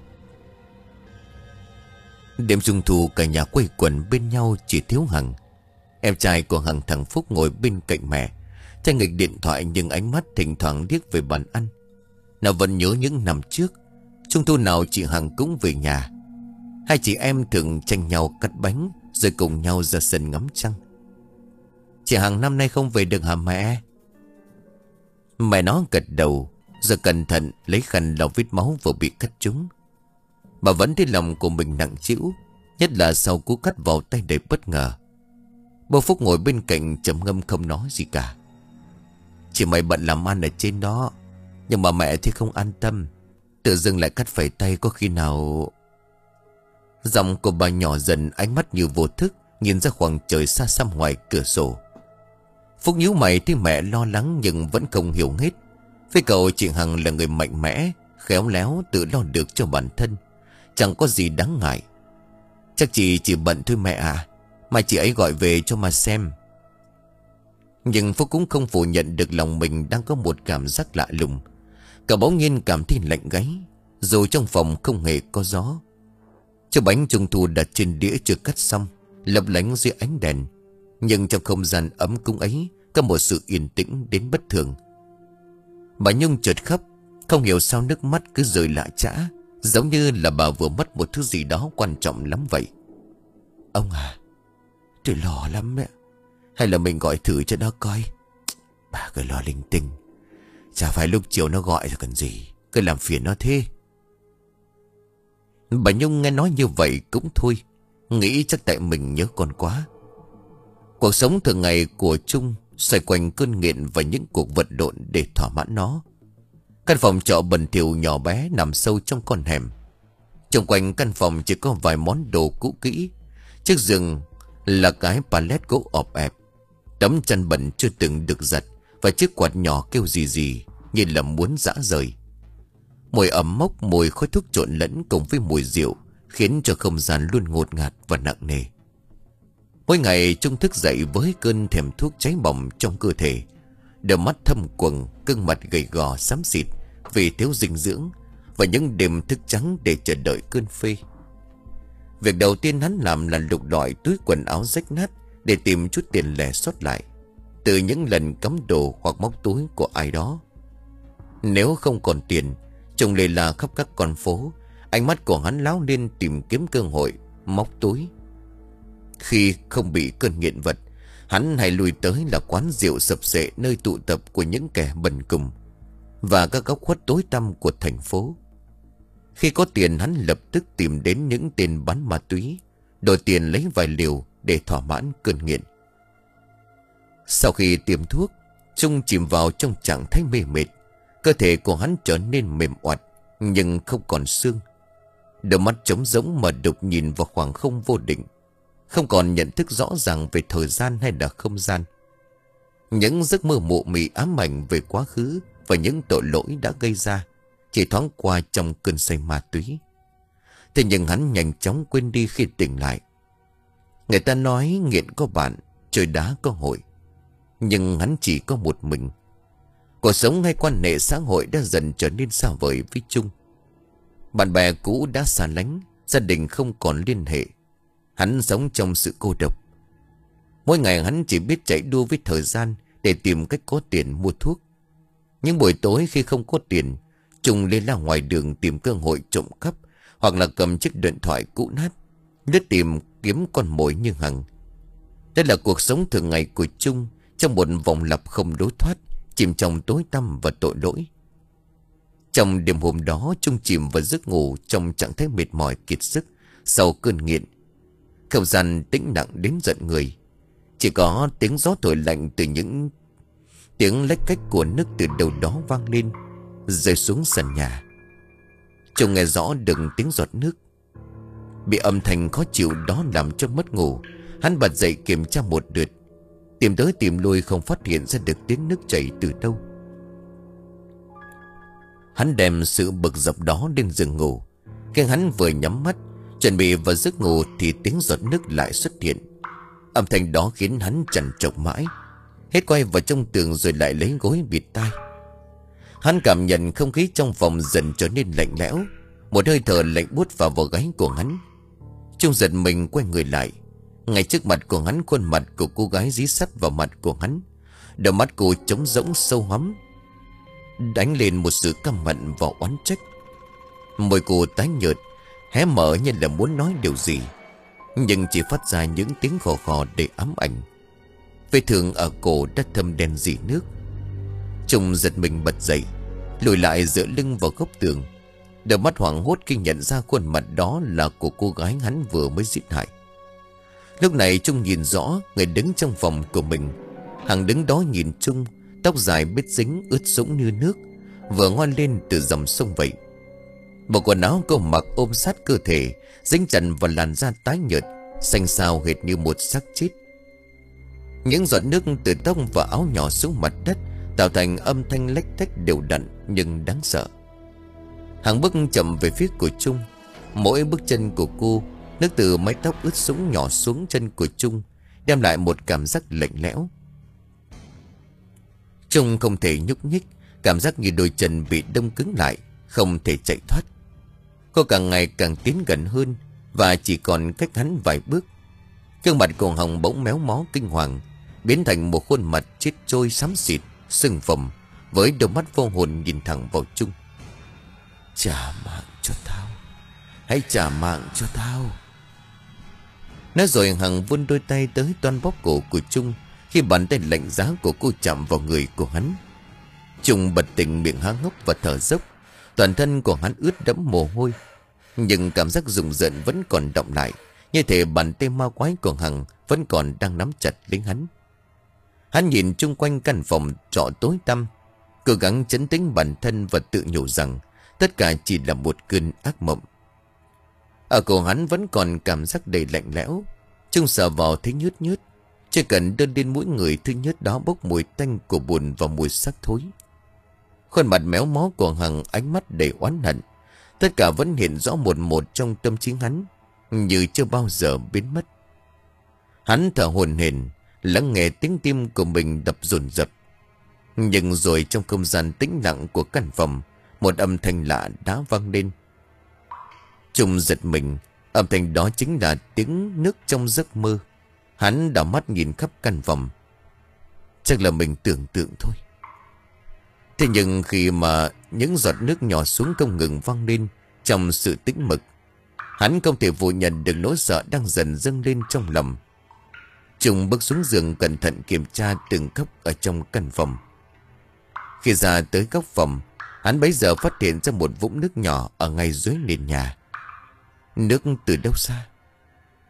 Đêm trung thu cả nhà quây quần bên nhau, chỉ thiếu Hằng. Em trai của Hằng thằng Phúc ngồi bên cạnh mẹ, tay nghịch điện thoại nhưng ánh mắt thỉnh thoảng liếc về bàn ăn. Nào vẫn nhớ những năm trước, trung thu nào chị Hằng cũng về nhà. Hai chị em thường tranh nhau cắt bánh, rồi cùng nhau ra sân ngắm trăng. Chị Hằng năm nay không về được hả mẹ? Mẹ nó gật đầu, rồi cẩn thận lấy khăn lau vết máu vừa bị cắt trúng. Bà vẫn thấy lòng của mình nặng trĩu, nhất là sau cú cắt vào tay đầy bất ngờ. Bố Phúc ngồi bên cạnh trầm ngâm không nói gì cả. Chị mày bận làm ăn ở trên đó, nhưng mà mẹ thì không an tâm. Tự dưng lại cắt phải tay, có khi nào... Giọng của bà nhỏ dần, ánh mắt như vô thức nhìn ra khoảng trời xa xăm ngoài cửa sổ. Phúc nhíu mày thấy mẹ lo lắng nhưng vẫn không hiểu hết. Với cậu, chị Hằng là người mạnh mẽ, khéo léo, tự lo được cho bản thân, chẳng có gì đáng ngại. Chắc chị chỉ bận thôi mẹ à, mai chị ấy gọi về cho mà xem. Nhưng Phúc cũng không phủ nhận được lòng mình đang có một cảm giác lạ lùng. Cậu bỗng nhiên cảm thấy lạnh gáy, dù trong phòng không hề có gió. Chiếc bánh trung thu đặt trên đĩa chưa cắt xong, lấp lánh dưới ánh đèn. Nhưng trong không gian ấm cúng ấy có một sự yên tĩnh đến bất thường. Bà Nhung chợt khóc, không hiểu sao nước mắt cứ rơi lạ chã, giống như là bà vừa mất một thứ gì đó quan trọng lắm vậy. Ông à, tôi lo lắm mẹ. Hay là mình gọi thử cho nó coi. Bà cứ lo linh tinh, chả phải lúc chiều nó gọi rồi cần gì, cứ làm phiền nó thế. Bà Nhung nghe nói như vậy cũng thôi, nghĩ chắc tại mình nhớ con quá. Cuộc sống thường ngày của Trung xoay quanh cơn nghiện và những cuộc vật lộn để thỏa mãn nó. Căn phòng trọ bẩn thỉu nhỏ bé nằm sâu trong con hẻm. Trong quanh căn phòng chỉ có vài món đồ cũ kỹ. Chiếc giường là cái pallet gỗ ọp ẹp, tấm chăn bẩn chưa từng được giặt, và chiếc quạt nhỏ kêu gì gì như là muốn rã rời. Mùi ẩm mốc, mùi khói thuốc trộn lẫn cùng với mùi rượu khiến cho không gian luôn ngột ngạt và nặng nề. Mỗi ngày Trung thức dậy với cơn thèm thuốc cháy bỏng trong cơ thể, đôi mắt thâm quầng, gương mặt gầy gò xám xịt vì thiếu dinh dưỡng, và những đêm thức trắng để chờ đợi cơn phê. Việc đầu tiên hắn làm là lục lọi túi quần áo rách nát để tìm chút tiền lẻ sót lại từ những lần cắm đồ hoặc móc túi của ai đó. Nếu không còn tiền, Trung lê la khắp các con phố, ánh mắt của hắn láo lên tìm kiếm cơ hội móc túi. Khi không bị cơn nghiện vật, hắn hay lui tới là quán rượu sập sệ, nơi tụ tập của những kẻ bần cùng và các góc khuất tối tăm của thành phố. Khi có tiền, hắn lập tức tìm đến những tên bán ma túy, đổi tiền lấy vài liều để thỏa mãn cơn nghiện. Sau khi tiêm thuốc, Trung chìm vào trong trạng thái mê mệt. Cơ thể của hắn trở nên mềm oặt, nhưng không còn xương. Đôi mắt trống rỗng mà đục nhìn vào khoảng không vô định, không còn nhận thức rõ ràng về thời gian hay là không gian. Những giấc mơ mụ mị ám ảnh về quá khứ và những tội lỗi đã gây ra chỉ thoáng qua trong cơn say ma túy. Thế nhưng hắn nhanh chóng quên đi khi tỉnh lại. Người ta nói nghiện có bạn, chơi đá có hội, nhưng hắn chỉ có một mình. Cuộc sống hay quan hệ xã hội đã dần trở nên xa vời với Trung. Bạn bè cũ đã xa lánh, gia đình không còn liên hệ. Hắn sống trong sự cô độc. Mỗi ngày hắn chỉ biết chạy đua với thời gian để tìm cách có tiền mua thuốc. Những buổi tối khi không có tiền, Trung lên ra ngoài đường tìm cơ hội trộm cắp, hoặc là cầm chiếc điện thoại cũ nát lướt tìm kiếm con mồi như hằng. Đây là cuộc sống thường ngày của Trung, trong một vòng lặp không lối thoát, chìm trong tối tăm và tội lỗi. Trong đêm hôm đó, Trung chìm vào giấc ngủ trong trạng thái mệt mỏi kiệt sức sau cơn nghiện. Không gian tĩnh lặng đến giận người. Chỉ có tiếng gió thổi lạnh từ những tiếng lách cách của nước từ đâu đó vang lên, rơi xuống sàn nhà. Trung nghe rõ được tiếng giọt nước. Bị âm thanh khó chịu đó làm cho mất ngủ, hắn bật dậy kiểm tra một lượt, tìm tới tìm lui không phát hiện ra được tiếng nước chảy từ đâu. Hắn đem sự bực dọc đó lên giường ngủ. Khi hắn vừa nhắm mắt chuẩn bị vào giấc ngủ thì tiếng giọt nước lại xuất hiện. Âm thanh đó khiến hắn trằn trọc mãi, hết quay vào trong tường rồi lại lấy gối bịt tai. Hắn cảm nhận không khí trong phòng dần trở nên lạnh lẽo. Một hơi thở lạnh buốt vào vào gáy của hắn. Trung giật mình quay người lại. Ngay trước mặt của hắn, khuôn mặt của cô gái dí sắt vào mặt của hắn. Đôi mắt cô trống rỗng sâu hoắm, đánh lên một sự căm hận và oán trách. Môi cô tái nhợt, hé mở như là muốn nói điều gì, nhưng chỉ phát ra những tiếng khò khò để ám ảnh. Vết thương ở cổ đã thâm đen rỉ nước. Trung giật mình bật dậy, lùi lại dựa lưng vào góc tường. Đôi mắt hoảng hốt khi nhận ra khuôn mặt đó là của cô gái hắn vừa mới giết hại. Lúc này Trung nhìn rõ người đứng trong phòng của mình. Hằng đứng đó nhìn Trung, tóc dài bết dính ướt sũng như nước, vừa ngoan lên từ dòng sông vậy. Bộ quần áo cô mặc ôm sát cơ thể, dính chặt vào làn da tái nhợt, xanh xao hệt như một xác chết. Những giọt nước từ tóc và áo nhỏ xuống mặt đất, tạo thành âm thanh lách tách đều đặn nhưng đáng sợ. Hằng bước chậm về phía của Trung. Mỗi bước chân của cô, nước từ mái tóc ướt sũng nhỏ xuống chân của Trung, đem lại một cảm giác lạnh lẽo. Trung không thể nhúc nhích, cảm giác như đôi chân bị đông cứng lại, không thể chạy thoát. Cô càng ngày càng tiến gần hơn, và chỉ còn cách hắn vài bước. Gương mặt của Hồng bỗng méo mó kinh hoàng, biến thành một khuôn mặt chết trôi xám xịt, sưng phồng, với đôi mắt vô hồn nhìn thẳng vào Trung. Trả mạng cho tao, hãy trả mạng cho tao. Nói rồi Hằng vươn đôi tay tới toan bóp cổ của Trung, khi bàn tay lạnh giá của cô chạm vào người của hắn. Trung bật tỉnh, miệng há hốc và thở dốc. Toàn thân của hắn ướt đẫm mồ hôi, nhưng cảm giác rùng rợn vẫn còn đọng lại, như thể bàn tay ma quái của Hằng vẫn còn đang nắm chặt lấy hắn. Hắn nhìn chung quanh căn phòng trọ tối tăm, cố gắng trấn tĩnh bản thân và tự nhủ rằng tất cả chỉ là một cơn ác mộng. Ở cổ hắn vẫn còn cảm giác đầy lạnh lẽo. Trung sờ vào thấy nhớt nhớt. Chỉ cần đơn lên mũi người, thứ nhớt đó bốc mùi tanh của bùn và mùi xác thối. Khuôn mặt méo mó của Hằng, ánh mắt đầy oán hận, tất cả vẫn hiện rõ một một trong tâm trí hắn, như chưa bao giờ biến mất. Hắn thở hổn hển, lắng nghe tiếng tim của mình đập dồn dập. Nhưng rồi trong không gian tĩnh lặng của căn phòng, một âm thanh lạ đã vang lên. Trung giật mình, âm thanh đó chính là tiếng nước trong giấc mơ. Hắn đảo mắt nhìn khắp căn phòng. Chắc là mình tưởng tượng thôi. Thế nhưng khi mà những giọt nước nhỏ xuống không ngừng vang lên trong sự tĩnh mịch, hắn không thể phủ nhận được nỗi sợ đang dần dâng lên trong lòng. Trung bước xuống giường cẩn thận kiểm tra từng góc ở trong căn phòng. Khi ra tới góc phòng, hắn bấy giờ phát hiện ra một vũng nước nhỏ ở ngay dưới nền nhà. Nước từ đâu xa?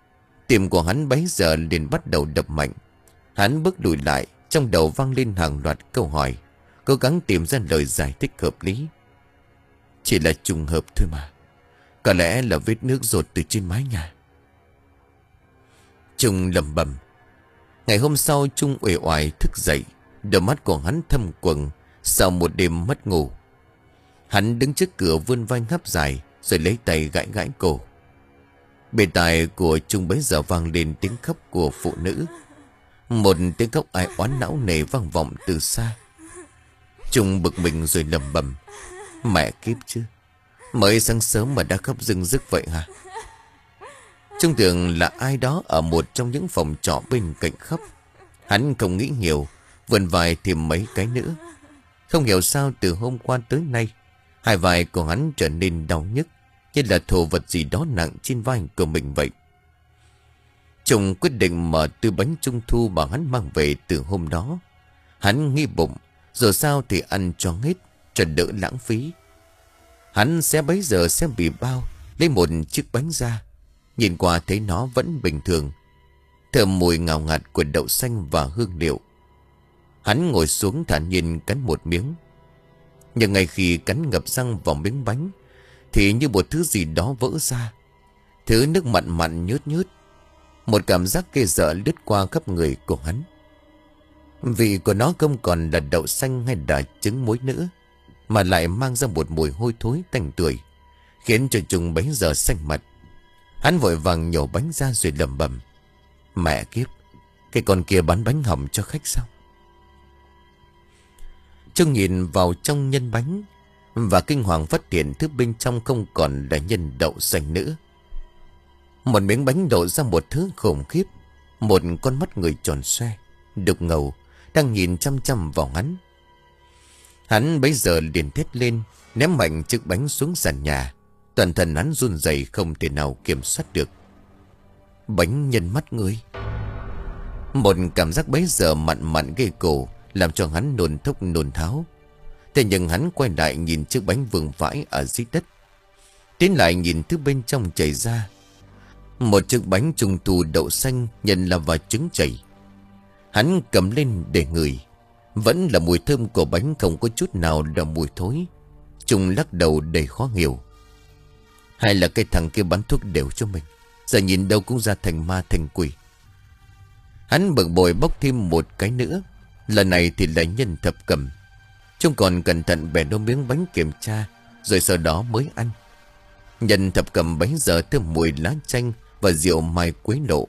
Tim của hắn bấy giờ liền bắt đầu đập mạnh. Hắn bước lùi lại, trong đầu vang lên hàng loạt câu hỏi, cố gắng tìm ra lời giải thích hợp lý. Chỉ là trùng hợp thôi mà. Có lẽ là vết nước dột từ trên mái nhà. Trung lẩm bẩm. Ngày hôm sau Trung uể oải thức dậy. Đôi mắt của hắn thâm quầng sau một đêm mất ngủ. Hắn đứng trước cửa vươn vai ngáp dài, rồi lấy tay gãi gãi cổ. Bên tai của Trung bấy giờ vang lên tiếng khóc của phụ nữ. Một tiếng khóc ai oán não nề vang vọng từ xa. Trung bực mình rồi lẩm bẩm. Mẹ kiếp chứ, mới sáng sớm mà đã khóc rưng rức vậy hả? Trung tưởng là ai đó ở một trong những phòng trọ bên cạnh khóc. Hắn không nghĩ nhiều, vươn vai thêm mấy cái nữa. Không hiểu sao từ hôm qua tới nay, hai vai của hắn trở nên đau nhức, như là thổ vật gì đó nặng trên vai của mình vậy. Trung quyết định mở từ bánh trung thu mà hắn mang về từ hôm đó. Hắn nghi bụng, dù sao thì ăn cho hết, cho đỡ lãng phí. Hắn sẽ bấy giờ sẽ bị bao, lấy một chiếc bánh ra. Nhìn qua thấy nó vẫn bình thường, thơm mùi ngào ngạt của đậu xanh và hương liệu. Hắn ngồi xuống thản nhiên cắn một miếng. Nhưng ngay khi cắn ngập răng vào miếng bánh, thì như một thứ gì đó vỡ ra. Thứ nước mặn mặn nhớt nhớt. Một cảm giác ghê sợ lướt qua khắp người của hắn. Vị của nó không còn là đậu xanh hay là trứng muối nữa, mà lại mang ra một mùi hôi thối tanh tưởi, khiến cho Trung bấy giờ xanh mặt. Hắn vội vàng nhổ bánh ra rồi lẩm bẩm. Mẹ kiếp, cái con kia bán bánh hỏng cho khách sao? Trung nhìn vào trong nhân bánh và kinh hoàng phát hiện thứ bên trong không còn là nhân đậu xanh nữa. Một miếng bánh đổ ra một thứ khủng khiếp. Một con mắt người tròn xoe, đục ngầu, đang nhìn chăm chăm vào hắn. Hắn bấy giờ liền thét lên, ném mạnh chiếc bánh xuống sàn nhà. Toàn thân hắn run rẩy không thể nào kiểm soát được. Bánh nhân mắt người. Một cảm giác bấy giờ mặn mặn ghê cổ, làm cho hắn nôn thốc nôn tháo. Thế nhưng hắn quay lại nhìn chiếc bánh vương vãi ở dưới đất. Tiến lại nhìn thứ bên trong chảy ra. Một chiếc bánh trung thu đậu xanh nhân là và trứng chảy. Hắn cầm lên để ngửi. Vẫn là mùi thơm của bánh, không có chút nào là mùi thối. Trung lắc đầu đầy khó hiểu. Hay là cái thằng kia bán thuốc đều cho mình, giờ nhìn đâu cũng ra thành ma thành quỷ. Hắn bực bội bốc thêm một cái nữa. Lần này thì là nhân thập cẩm. Trung còn cẩn thận bẻ đôi miếng bánh kiểm tra, rồi sau đó mới ăn. Nhân thập cẩm bấy giờ thơm mùi lá chanh và rượu mai quế lộ.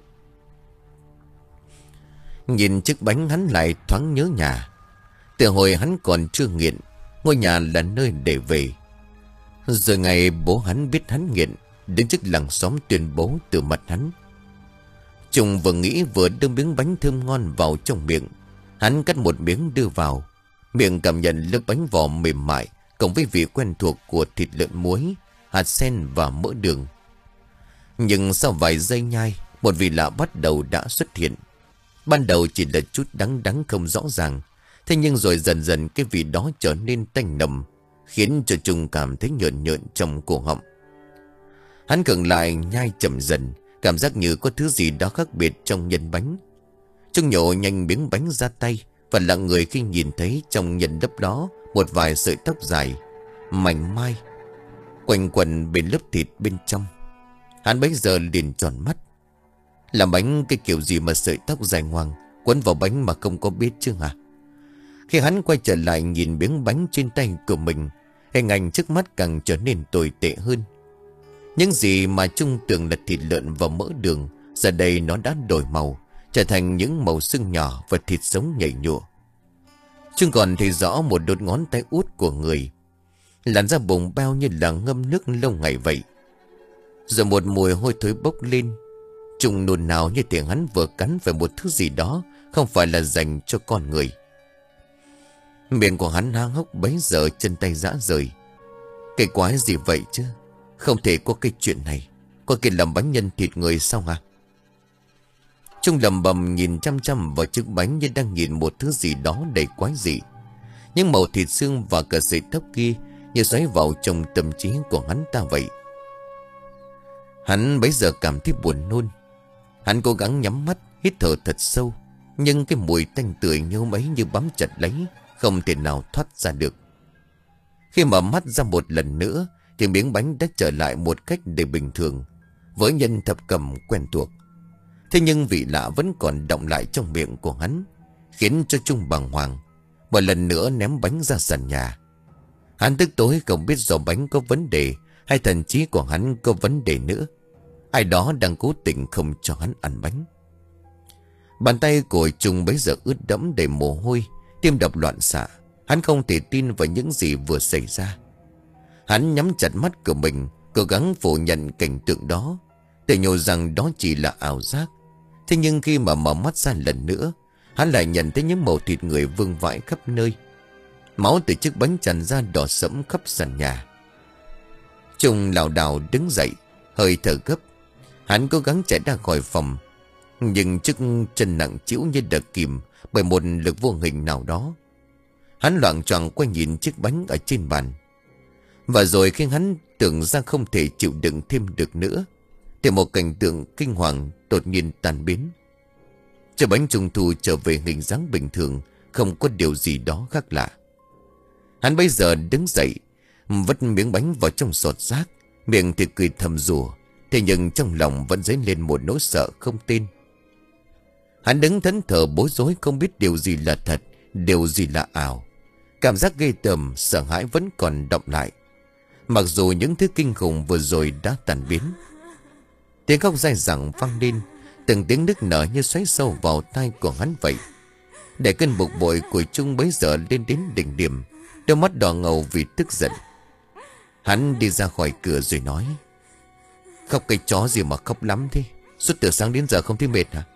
Nhìn chiếc bánh hắn lại thoáng nhớ nhà. Từ hồi hắn còn chưa nghiện, ngôi nhà là nơi để về. Rồi ngày bố hắn biết hắn nghiện, đến trước làng xóm tuyên bố từ mặt hắn. Trung vừa nghĩ vừa đưa miếng bánh thơm ngon vào trong miệng. Hắn cắt một miếng đưa vào. Miệng cảm nhận lớp bánh vỏ mềm mại, cộng với vị quen thuộc của thịt lợn muối, hạt sen và mỡ đường. Nhưng sau vài giây nhai, một vị lạ bắt đầu đã xuất hiện. Ban đầu chỉ là chút đắng đắng không rõ ràng. Thế nhưng rồi dần dần cái vị đó trở nên tanh nồng, khiến cho Trung cảm thấy nhợn nhợn trong cổ họng. Hắn khựng lại nhai chậm dần, cảm giác như có thứ gì đó khác biệt trong nhân bánh. Trung nhổ nhanh miếng bánh ra tay, và lặng người khi nhìn thấy trong nhân lớp đó một vài sợi tóc dài, mảnh mai, quanh quần bên lớp thịt bên trong. Hắn bấy giờ liền tròn mắt. Làm bánh cái kiểu gì mà sợi tóc dài ngoằng quấn vào bánh mà không có biết chứ hả? Khi hắn quay trở lại nhìn miếng bánh trên tay của mình, hình ảnh trước mắt càng trở nên tồi tệ hơn. Những gì mà Trung tưởng là thịt lợn và mỡ đường, giờ đây nó đã đổi màu, trở thành những màu xương nhỏ và thịt sống nhảy nhụa. Trung còn thấy rõ một đốt ngón tay út của người, làn da bùng bao như là ngâm nước lâu ngày vậy. Rồi một mùi hôi thối bốc lên. Trung nôn nao như tiếng hắn vừa cắn phải một thứ gì đó không phải là dành cho con người. Miệng của hắn há hốc bấy giờ chân tay rã rời. Cái quái gì vậy chứ? Không thể có cái chuyện này. Có cái làm bánh nhân thịt người sao hả? Trung lầm bầm nhìn chăm chăm vào chiếc bánh như đang nhìn một thứ gì đó đầy quái dị. Nhưng màu thịt xương và cả sợi tóc kia như xoáy vào trong tâm trí của hắn ta vậy. Hắn bấy giờ cảm thấy buồn nôn. Hắn cố gắng nhắm mắt, hít thở thật sâu, nhưng cái mùi tanh tưởi như hôm ấy như bám chặt lấy, không thể nào thoát ra được. Khi mở mắt ra một lần nữa thì miếng bánh đã trở lại một cách để bình thường, với nhân thập cẩm quen thuộc. Thế nhưng vị lạ vẫn còn đọng lại trong miệng của hắn, khiến cho Trung bàng hoàng, một lần nữa ném bánh ra sàn nhà. Hắn tức tối không biết do bánh có vấn đề hay thần trí của hắn có vấn đề nữa. Ai đó đang cố tình không cho hắn ăn bánh. Bàn tay của Trung bấy giờ ướt đẫm đầy mồ hôi, tim đập loạn xạ. Hắn không thể tin vào những gì vừa xảy ra. Hắn nhắm chặt mắt của mình, cố gắng phủ nhận cảnh tượng đó, để nhủ rằng đó chỉ là ảo giác. Thế nhưng khi mà mở mắt ra lần nữa, hắn lại nhận thấy những mẩu thịt người vương vãi khắp nơi. Máu từ chiếc bánh tràn ra đỏ sẫm khắp sàn nhà. Trung lảo đảo đứng dậy, hơi thở gấp. Hắn cố gắng chạy ra khỏi phòng, nhưng chiếc chân nặng trĩu như được kìm bởi một lực vô hình nào đó. Hắn loạng choạng quay nhìn chiếc bánh ở trên bàn. Và rồi khi hắn tưởng ra không thể chịu đựng thêm được nữa, thì một cảnh tượng kinh hoàng đột nhiên tan biến. Chiếc bánh trung thu trở về hình dáng bình thường, không có điều gì đó khác lạ. Hắn bây giờ đứng dậy, vứt miếng bánh vào trong sọt rác, miệng thì cười thầm rủa, thế nhưng trong lòng vẫn dấy lên một nỗi sợ không tên. Hắn đứng thẫn thờ bối rối, không biết điều gì là thật, điều gì là ảo. Cảm giác ghê tởm, sợ hãi vẫn còn đọng lại, mặc dù những thứ kinh khủng vừa rồi đã tan biến. Tiếng khóc dai dẳng vang lên, từng tiếng nức nở như xoáy sâu vào tai của hắn vậy. Để cơn bực bội của Trung bấy giờ lên đến đỉnh điểm, đôi mắt đỏ ngầu vì tức giận. Hắn đi ra khỏi cửa rồi nói: "Khóc cái chó gì mà khóc lắm thế? Suốt từ sáng đến giờ không thấy mệt hả?"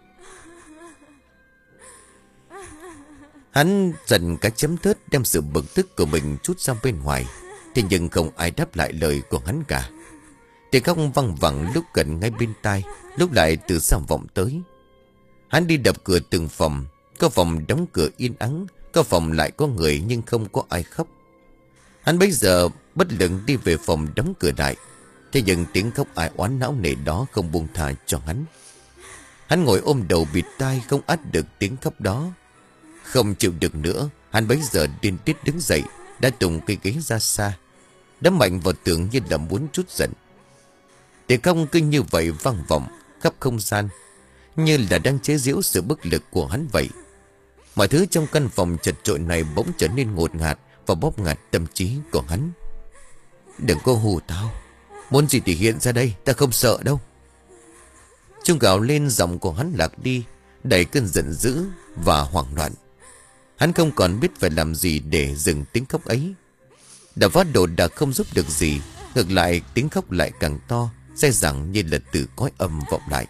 Hắn dần cái chấm thớt, đem sự bực tức của mình trút ra bên ngoài. Thế nhưng không ai đáp lại lời của hắn cả. Tiếng khóc văng vẳng, lúc gần ngay bên tai, lúc lại từ xa vọng tới. Hắn đi đập cửa từng phòng. Có phòng đóng cửa yên ắng, có phòng lại có người nhưng không có ai khóc. Hắn bây giờ bất lực đi về phòng đóng cửa lại. Thế nhưng tiếng khóc ai oán não nề đó không buông tha cho hắn. Hắn ngồi ôm đầu bịt tai, không át được tiếng khóc đó. Không chịu được nữa, hắn bấy giờ điên tiết đứng dậy, đã tung cây ghế ra xa, đấm mạnh vào tường như là muốn trút giận. Tiếng khóc cứ như vậy vang vọng khắp không gian, như là đang chế giễu sự bức lực của hắn vậy. Mọi thứ trong căn phòng chật chội này bỗng trở nên ngột ngạt và bóp ngạt tâm trí của hắn. "Đừng có hù tao, muốn gì thì hiện ra đây, ta không sợ đâu." Trung gào lên, giọng của hắn lạc đi, đầy cơn giận dữ và hoảng loạn. Hắn không còn biết phải làm gì để dừng tiếng khóc ấy. Đã vắt đồ đã không giúp được gì, ngược lại tiếng khóc lại càng to, dai dẳng như là từ cõi âm vọng lại.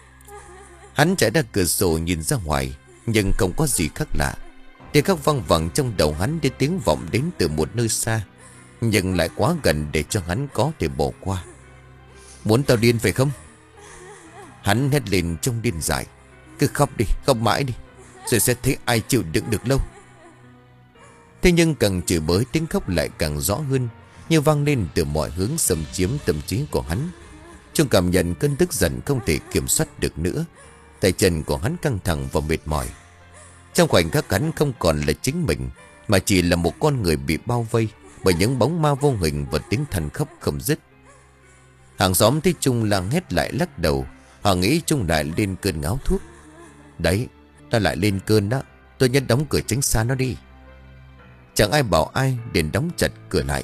Hắn chạy ra cửa sổ nhìn ra ngoài, nhưng không có gì khác lạ. Tiếng khóc văng vẳng trong đầu hắn để tiếng vọng đến từ một nơi xa, nhưng lại quá gần để cho hắn có thể bỏ qua. "Muốn tao điên phải không?" Hắn hét lên trong điên dại. "Cứ khóc đi, khóc mãi đi, rồi sẽ thấy ai chịu đựng được lâu." Thế nhưng càng chửi bới, tiếng khóc lại càng rõ hơn, như vang lên từ mọi hướng, xâm chiếm tâm trí của hắn. Trung cảm nhận cơn tức giận không thể kiểm soát được nữa. Tay chân của hắn căng thẳng và mệt mỏi. Trong khoảnh khắc hắn không còn là chính mình, mà chỉ là một con người bị bao vây bởi những bóng ma vô hình và tiếng than khóc không dứt. Hàng xóm thấy Trung lang hét lại lắc đầu. Họ nghĩ Trung lại lên cơn ngáo thuốc. "Đấy, ta lại lên cơn đó, tôi nhất đóng cửa tránh xa nó đi." Chẳng ai bảo ai, liền đóng chặt cửa lại.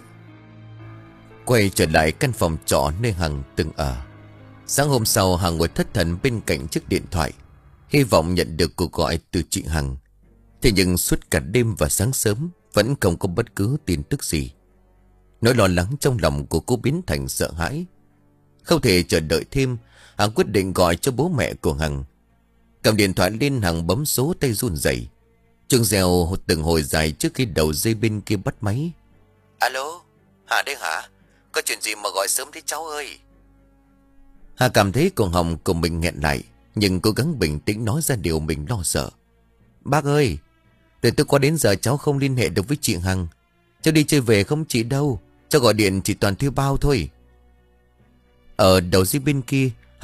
Quay trở lại căn phòng trọ nơi Hằng từng ở. Sáng hôm sau, Hằng ngồi thất thần bên cạnh chiếc điện thoại, hy vọng nhận được cuộc gọi từ chị Hằng. Thế nhưng suốt cả đêm và sáng sớm vẫn không có bất cứ tin tức gì. Nỗi lo lắng trong lòng của cô biến thành sợ hãi. Không thể chờ đợi thêm, Hằng quyết định gọi cho bố mẹ của Hằng. Cầm điện thoại lên, Hằng bấm số, tay run rẩy. Chuông reo từng hồi dài trước khi đầu dây bên kia bắt máy. "Alo, Hà đây hả? Có chuyện gì mà gọi sớm thế cháu ơi?" Hà cảm thấy cổ họng của mình nghẹn lại, nhưng cố gắng bình tĩnh nói ra điều mình lo sợ. "Bác ơi, từ tôi qua đến giờ cháu không liên hệ được với chị Hằng. Cháu đi chơi về không chị đâu, cháu gọi điện chỉ toàn thuê bao thôi." Ở đầu dây bên kia, Hằng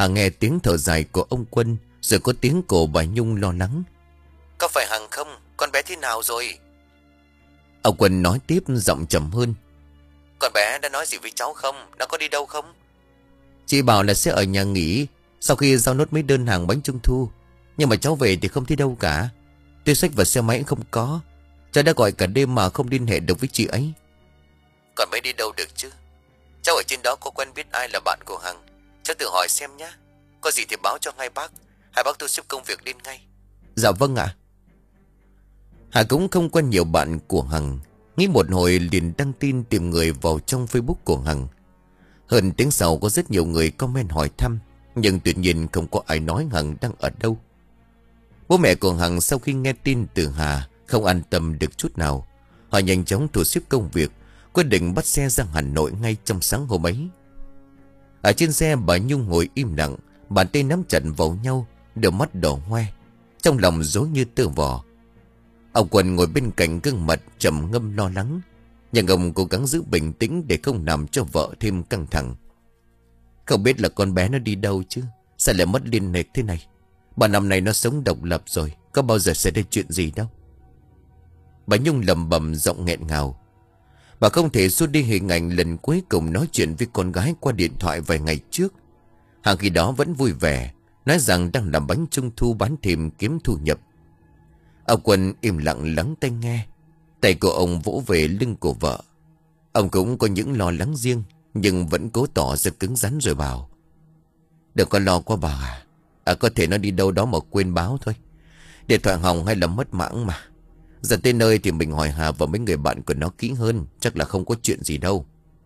Hằng nghe tiếng thở dài của ông Quân, rồi có tiếng của bà Nhung lo lắng. Có phải Hằng không? Con bé thế nào rồi? Ông Quân nói tiếp giọng trầm hơn. Con bé đã nói gì với cháu không? Nó có đi đâu không? Chị bảo là sẽ ở nhà nghỉ sau khi giao nốt mấy đơn hàng bánh trung thu. Nhưng mà cháu về thì không thấy đâu cả. Túi xách và xe máy cũng không có. Cháu đã gọi cả đêm mà không liên hệ được với chị ấy. Còn mới đi đâu được chứ? Cháu ở trên đó có quen biết ai là bạn của Hằng? Cháu tự hỏi xem nhá. Có gì thì báo cho hai bác. Hai bác thu xếp công việc lên ngay. Dạ vâng ạ. Hà cũng không quen nhiều bạn của Hằng. Nghĩ một hồi liền đăng tin tìm người vào trong Facebook của Hằng. Hơn tiếng sau có rất nhiều người comment hỏi thăm, nhưng tuyệt nhiên không có ai nói Hằng đang ở đâu. Bố mẹ của Hằng sau khi nghe tin từ Hà không an tâm được chút nào. Họ nhanh chóng thu xếp công việc, quyết định bắt xe ra Hà Nội ngay trong sáng hôm ấy. Ở trên xe bà Nhung ngồi im lặng, bàn tay nắm chặt vào nhau, đôi mắt đỏ hoe, trong lòng rối như tơ vò. Ông Quân ngồi bên cạnh gương mặt trầm ngâm lo lắng, nhưng ông cố gắng giữ bình tĩnh để không làm cho vợ thêm căng thẳng. Không biết là con bé nó đi đâu chứ, sao lại mất liên lạc thế này? Bà năm này nó sống độc lập rồi, có bao giờ xảy ra chuyện gì đâu. Bà Nhung lầm bầm giọng nghẹn ngào. Bà không thể xua đi hình ảnh lần cuối cùng nói chuyện với con gái qua điện thoại vài ngày trước. Hàng khi đó vẫn vui vẻ, nói rằng đang làm bánh trung thu bán thêm kiếm thu nhập. Ông Quân im lặng lắng tai nghe. Tay của ông vỗ về lưng của vợ. Ông cũng có những lo lắng riêng, nhưng vẫn cố tỏ ra cứng rắn rồi bảo. Đừng có lo quá bà à. À có thể nó đi đâu đó mà quên báo thôi. Điện thoại hỏng hay là mất mạng mà. Giờ tới nơi thì mình hỏi Hà và mấy người bạn của nó kỹ hơn. Chắc là không có chuyện gì đâu.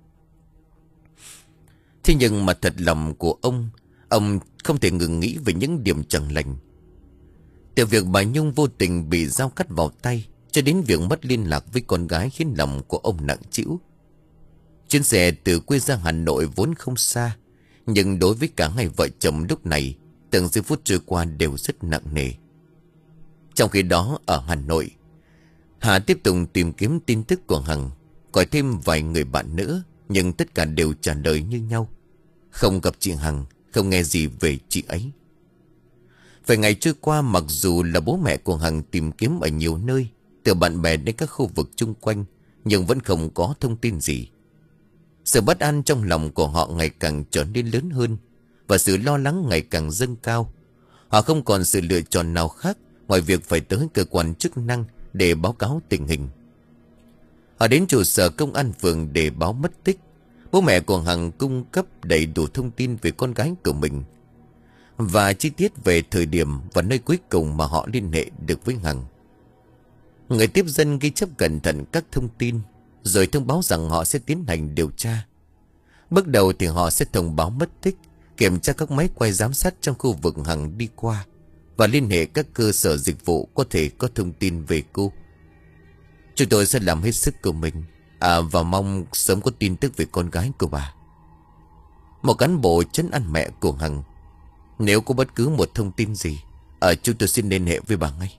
Thế nhưng mà thật lòng của ông, ông không thể ngừng nghĩ về những điểm chẳng lành. Từ việc bà Nhung vô tình bị dao cắt vào tay, cho đến việc mất liên lạc với con gái khiến lòng của ông nặng trĩu. Chuyến xe từ quê ra Hà Nội vốn không xa, nhưng đối với cả hai vợ chồng lúc này, từng giây phút trôi qua đều rất nặng nề. Trong khi đó ở Hà Nội, Hà tiếp tục tìm kiếm tin tức của Hằng, gọi thêm vài người bạn nữa, nhưng tất cả đều trả lời như nhau. Không gặp chị Hằng, không nghe gì về chị ấy. Vài ngày trôi qua, mặc dù là bố mẹ của Hằng tìm kiếm ở nhiều nơi, từ bạn bè đến các khu vực chung quanh, nhưng vẫn không có thông tin gì. Sự bất an trong lòng của họ ngày càng trở nên lớn hơn, và sự lo lắng ngày càng dâng cao. Họ không còn sự lựa chọn nào khác ngoài việc phải tới cơ quan chức năng để báo cáo tình hình. Họ đến trụ sở công an phường để báo mất tích. Bố mẹ của Hằng cung cấp đầy đủ thông tin về con gái của mình, và chi tiết về thời điểm và nơi cuối cùng mà họ liên hệ được với Hằng. Người tiếp dân ghi chép cẩn thận các thông tin, rồi thông báo rằng họ sẽ tiến hành điều tra. Bước đầu thì họ sẽ thông báo mất tích, kiểm tra các máy quay giám sát trong khu vực Hằng đi qua, và liên hệ các cơ sở dịch vụ có thể có thông tin về cô. Chúng tôi sẽ làm hết sức của mình, à, và mong sớm có tin tức về con gái của bà. Một cán bộ trấn an mẹ của Hằng. Nếu có bất cứ một thông tin gì, à, chúng tôi xin liên hệ với bà ngay.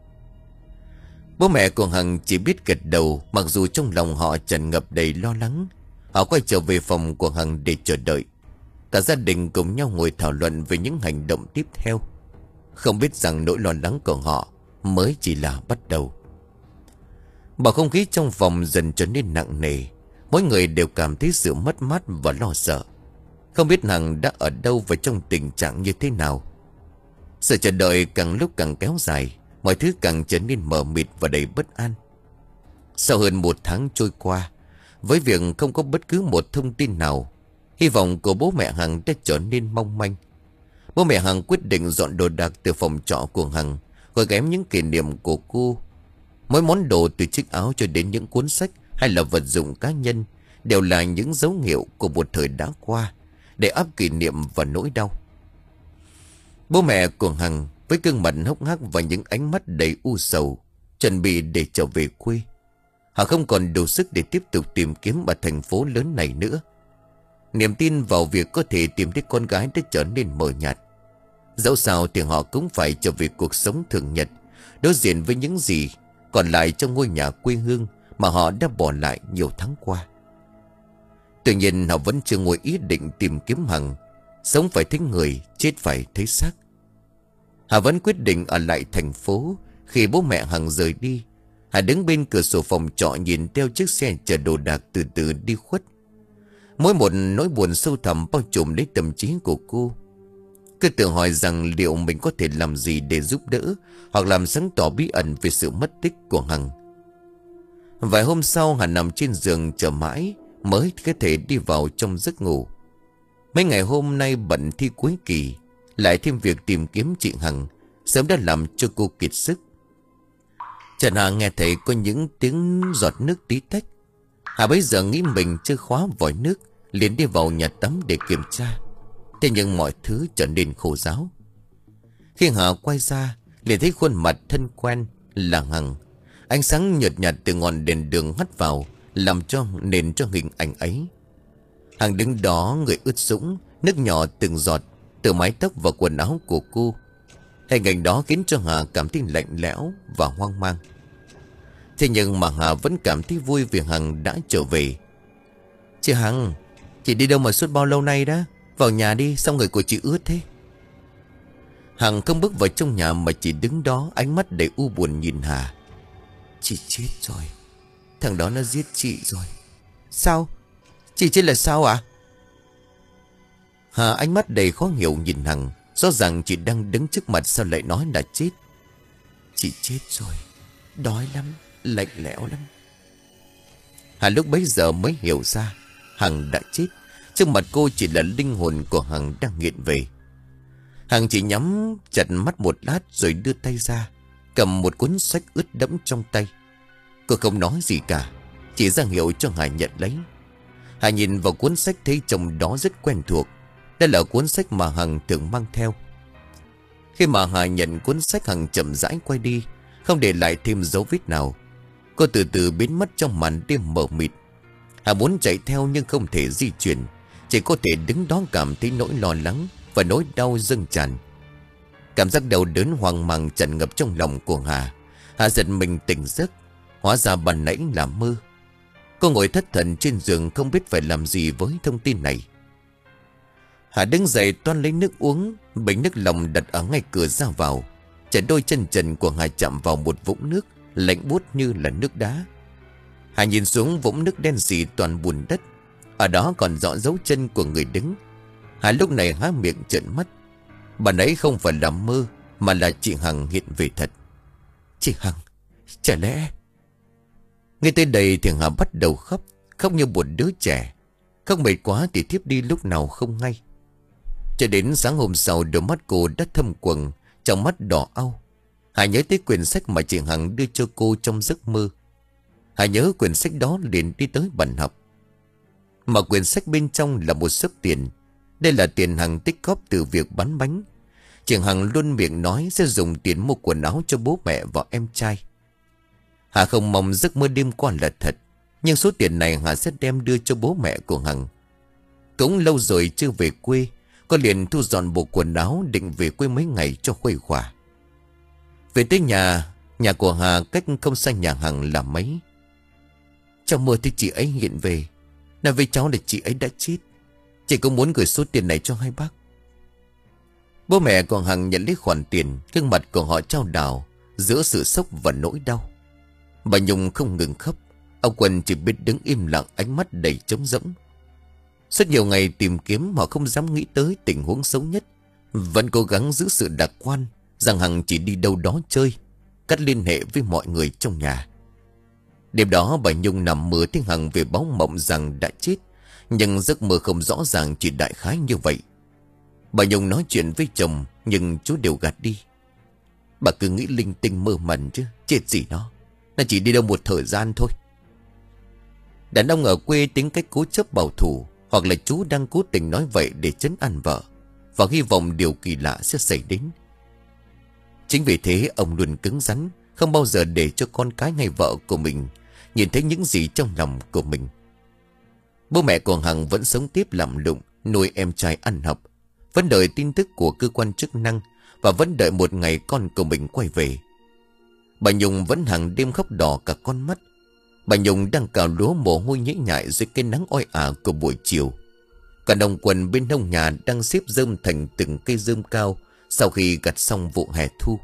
Bố mẹ của Hằng chỉ biết gật đầu, mặc dù trong lòng họ tràn ngập đầy lo lắng. Họ quay trở về phòng của Hằng để chờ đợi. Cả gia đình cùng nhau ngồi thảo luận về những hành động tiếp theo, không biết rằng nỗi lo lắng của họ mới chỉ là bắt đầu. Bầu không khí trong phòng dần trở nên nặng nề. Mỗi người đều cảm thấy sự mất mát và lo sợ, không biết Hằng đã ở đâu và trong tình trạng như thế nào. Sự chờ đợi càng lúc càng kéo dài, mọi thứ càng trở nên mờ mịt và đầy bất an. Sau hơn một tháng trôi qua, với việc không có bất cứ một thông tin nào, hy vọng của bố mẹ Hằng đã trở nên mong manh. Bố mẹ Hằng quyết định dọn đồ đạc từ phòng trọ của Hằng, gói ghém những kỷ niệm của cô. Mỗi món đồ từ chiếc áo cho đến những cuốn sách hay là vật dụng cá nhân đều là những dấu hiệu của một thời đã qua, để áp kỷ niệm và nỗi đau. Bố mẹ của Hằng với gương mặt hốc hác và những ánh mắt đầy u sầu, chuẩn bị để trở về quê. Họ không còn đủ sức để tiếp tục tìm kiếm ở thành phố lớn này nữa. Niềm tin vào việc có thể tìm thấy con gái đã trở nên mờ nhạt. Dẫu sao thì họ cũng phải trở về cuộc sống thường nhật, đối diện với những gì còn lại trong ngôi nhà quê hương mà họ đã bỏ lại nhiều tháng qua. Tuy nhiên họ vẫn chưa ngồi ý định tìm kiếm Hằng, sống phải thấy người, chết phải thấy xác. Hà vẫn quyết định ở lại thành phố. Khi bố mẹ Hằng rời đi, Hà đứng bên cửa sổ phòng trọ nhìn theo chiếc xe chở đồ đạc từ từ đi khuất. Mỗi một nỗi buồn sâu thẳm bao trùm lấy tâm trí của cô. Cứ tự hỏi rằng liệu mình có thể làm gì để giúp đỡ, hoặc làm sáng tỏ bí ẩn về sự mất tích của Hằng. Vài hôm sau, Hà nằm trên giường chờ mãi mới có thể đi vào trong giấc ngủ. Mấy ngày hôm nay bận thi cuối kỳ, lại thêm việc tìm kiếm chị Hằng, sớm đã làm cho cô kiệt sức. Trần Hà nghe thấy có những tiếng giọt nước tí tách. Hà bấy giờ nghĩ mình chưa khóa vòi nước, liền đi vào nhà tắm để kiểm tra. Thế nhưng mọi thứ trở nên khô ráo. Khi Hà quay ra, liền thấy khuôn mặt thân quen là Hằng. Ánh sáng nhợt nhạt từ ngọn đèn đường hắt vào, làm cho nền cho hình ảnh ấy. Hằng đứng đó, người ướt sũng, nước nhỏ từng giọt từ mái tóc và quần áo của cô. Hình ảnh đó khiến cho Hà cảm thấy lạnh lẽo và hoang mang. Thế nhưng mà Hà vẫn cảm thấy vui vì Hằng đã trở về. Chị Hằng, chị đi đâu mà suốt bao lâu nay đó? Vào nhà đi, sao người của chị ướt thế? Hằng không bước vào trong nhà mà chỉ đứng đó, ánh mắt đầy u buồn nhìn Hà. Chị chết rồi. Thằng đó nó giết chị rồi. Sao? Chị chết là sao ạ? À? Hà ánh mắt đầy khó hiểu nhìn Hằng. Rõ ràng chị đang đứng trước mặt, sao lại nói là chết? Chị chết rồi. Đói lắm, lạnh lẽo lắm. Hà lúc bấy giờ mới hiểu ra Hằng đã chết. Trước mặt cô chỉ là linh hồn của Hằng đang nghiện về. Hằng chỉ nhắm chặt mắt một lát rồi đưa tay ra, cầm một cuốn sách ướt đẫm trong tay. Cô không nói gì cả, chỉ ra hiệu cho Hà nhận lấy. Hà nhìn vào cuốn sách thấy trong đó rất quen thuộc. Đây là cuốn sách mà Hằng thường mang theo. Khi mà Hà nhận cuốn sách, Hằng chậm rãi quay đi, không để lại thêm dấu vết nào. Cô từ từ biến mất trong màn đêm mờ mịt. Hà muốn chạy theo nhưng không thể di chuyển, chỉ có thể đứng đó cảm thấy nỗi lo lắng và nỗi đau dâng tràn. Cảm giác đau đớn hoang mang tràn ngập trong lòng của Hà. Hà giật mình tỉnh giấc. Hóa ra ban nãy là mơ. Cô ngồi thất thần trên giường, không biết phải làm gì với thông tin này. Hà đứng dậy toan lấy nước uống. Bình nước lòng đặt ở ngay cửa ra vào. Chảy đôi chân trần của Hà chạm vào một vũng nước lạnh buốt như là nước đá. Hà nhìn xuống vũng nước đen sì toàn bùn đất. Ở đó còn rõ dấu chân của người đứng. Hà lúc này há miệng trợn mắt. Bà nãy không phải là mơ, mà là chị Hằng hiện về thật. Chị Hằng, chả lẽ... Ngay tới đây thì Hà bắt đầu khóc. Khóc như một đứa trẻ. Khóc mệt quá thì thiếp đi lúc nào không ngay. Cho đến sáng hôm sau, đôi mắt cô đã thâm quầng, trong mắt đỏ au. Hà nhớ tới quyển sách mà chị Hằng đưa cho cô trong giấc mơ. Hà nhớ quyển sách đó liền đi tới bàn học. Mà quyển sách bên trong là một xấp tiền. Đây là tiền Hằng tích góp từ việc bán bánh. Chị Hằng luôn miệng nói sẽ dùng tiền mua quần áo cho bố mẹ và em trai. Hà không mong giấc mơ đêm qua là thật, nhưng số tiền này Hà sẽ đem đưa cho bố mẹ của Hằng. Cũng lâu rồi chưa về quê, cô liền thu dọn bộ quần áo định về quê mấy ngày cho khuây khỏa. Về tới nhà, nhà của Hà cách không xa nhà Hằng là mấy. Trong mơ thì chị ấy hiện về, nói với cháu là chị ấy đã chết. Chị cũng muốn gửi số tiền này cho hai bác. Bố mẹ của Hằng nhận lấy khoản tiền, gương mặt của họ trao đảo giữa sự sốc và nỗi đau. Bà Nhung không ngừng khóc. Ông Quân chỉ biết đứng im lặng, ánh mắt đầy trống rỗng. Suốt nhiều ngày tìm kiếm, họ không dám nghĩ tới tình huống xấu nhất. Vẫn cố gắng giữ sự lạc quan rằng Hằng chỉ đi đâu đó chơi, cắt liên hệ với mọi người trong nhà. Đêm đó bà Nhung nằm mơ thấy Hằng về báo mộng rằng đã chết, nhưng giấc mơ không rõ ràng, chỉ đại khái như vậy. Bà Nhung nói chuyện với chồng, nhưng chú đều gạt đi. Bà cứ nghĩ linh tinh mơ mẩn chứ, chết gì nó. Nó chỉ đi đâu một thời gian thôi. Đàn ông ở quê tính cách cố chấp bảo thủ, hoặc là chú đang cố tình nói vậy để trấn an vợ, và hy vọng điều kỳ lạ sẽ xảy đến. Chính vì thế ông luôn cứng rắn, không bao giờ để cho con cái hay vợ của mình nhìn thấy những gì trong lòng của mình. Bố mẹ của Hằng vẫn sống tiếp làm lụng, nuôi em trai ăn học, vẫn đợi tin tức của cơ quan chức năng, và vẫn đợi một ngày con của mình quay về. Bà Nhung vẫn hàng đêm khóc đỏ cả con mắt. Bà Nhung đang cào lúa, mồ hôi nhễ nhại dưới cái nắng oi ả của buổi chiều. Còn ông Quần bên hông nhà đang xếp rơm thành từng cây rơm cao sau khi gặt xong vụ hè thu.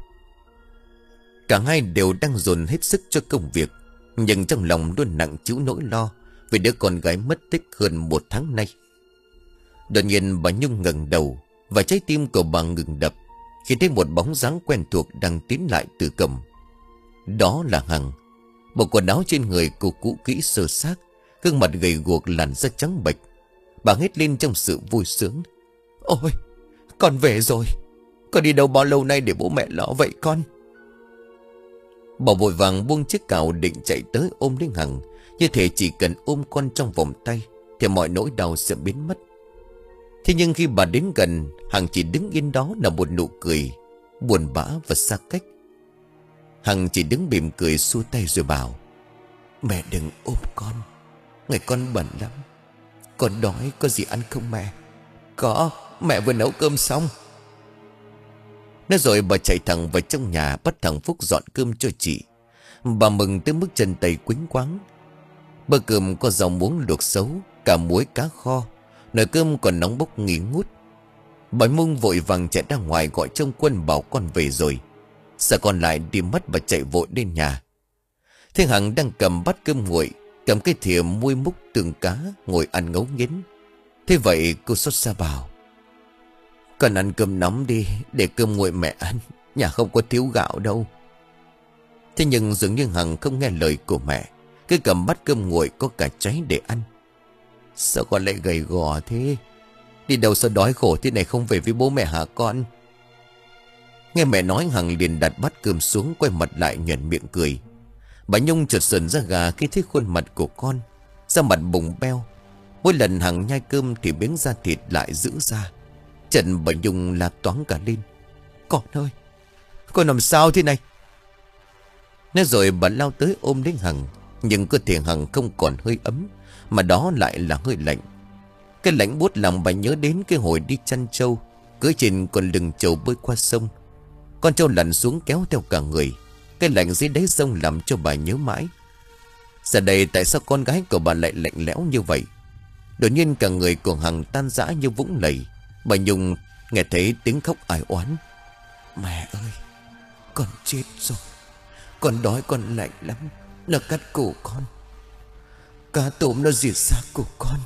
Cả hai đều đang dồn hết sức cho công việc, nhưng trong lòng luôn nặng trĩu nỗi lo vì đứa con gái mất tích hơn một tháng nay. Đột nhiên bà Nhung ngẩng đầu và trái tim của bà ngừng đập khi thấy một bóng dáng quen thuộc đang tiến lại từ cổng. Đó là Hằng. Bộ quần áo trên người cô cũ kỹ sơ xác, gương mặt gầy guộc, làn da trắng bệch. Bà hét lên trong sự vui sướng: "Ôi, con về rồi. Con đi đâu bao lâu nay để bố mẹ lo vậy con?" Bà vội vàng buông chiếc cào định chạy tới ôm lấy Hằng, như thể chỉ cần ôm con trong vòng tay thì mọi nỗi đau sẽ biến mất. Thế nhưng khi bà đến gần, Hằng chỉ đứng yên đó là một nụ cười buồn bã và xa cách. Hằng chỉ đứng mỉm cười xua tay rồi bảo: "Mẹ đừng ôm con, ngày con bận lắm. Con đói, có gì ăn không mẹ?" "Có, mẹ vừa nấu cơm xong." Nói rồi bà chạy thẳng vào trong nhà, bắt thằng Phúc dọn cơm cho chị. Bà mừng tới mức chân tay quýnh quáng. Bữa cơm có rau muống luộc xấu, cả muối cá kho, nồi cơm còn nóng bốc nghi ngút. Bà Mung vội vàng chạy ra ngoài gọi trông Quân bảo con về rồi. Sợ con lại đi mất, bà chạy vội lên nhà. Thế Hằng đang cầm bát cơm nguội, cầm cái thìa muôi múc tương cá, ngồi ăn ngấu nghiến. Thế vậy cô xót xa bảo: "Con ăn cơm nóng đi, để cơm nguội mẹ ăn, nhà không có thiếu gạo đâu." Thế nhưng dường như Hằng không nghe lời của mẹ, cứ cầm bát cơm nguội có cả cháy để ăn. "Sao con lại gầy gò thế? Đi đâu sao đói khổ thế này, không về với bố mẹ hả con?" Nghe mẹ nói, Hằng liền đặt bát cơm xuống, quay mặt lại nhoẻn miệng cười. Bà Nhung chợt sờn da gà khi thấy khuôn mặt của con, da mặt bùng beo. Mỗi lần Hằng nhai cơm thì miếng da thịt lại giữ ra. Trận bà Nhung la toáng cả lên: "Con ơi, con làm sao thế này?" Nói rồi bà lao tới ôm lấy Hằng, nhưng cơ thể Hằng không còn hơi ấm, mà đó lại là hơi lạnh. Cái lạnh buốt lòng bà nhớ đến cái hồi đi chăn trâu, cưỡi trên con lưng trâu bơi qua sông. Con trâu lặn xuống kéo theo cả người. Cái lạnh dưới đáy sông làm cho bà nhớ mãi. Giờ đây tại sao con gái của bà lại lạnh lẽo như vậy? Đột nhiên cả người của Hằng tan rã như vũng lầy. Bà Nhung nghe thấy tiếng khóc ai oán: "Mẹ ơi, con chết rồi. Con đói, con lạnh lắm. Nó cắt cổ con. Cá tôm nó diệt xác của con."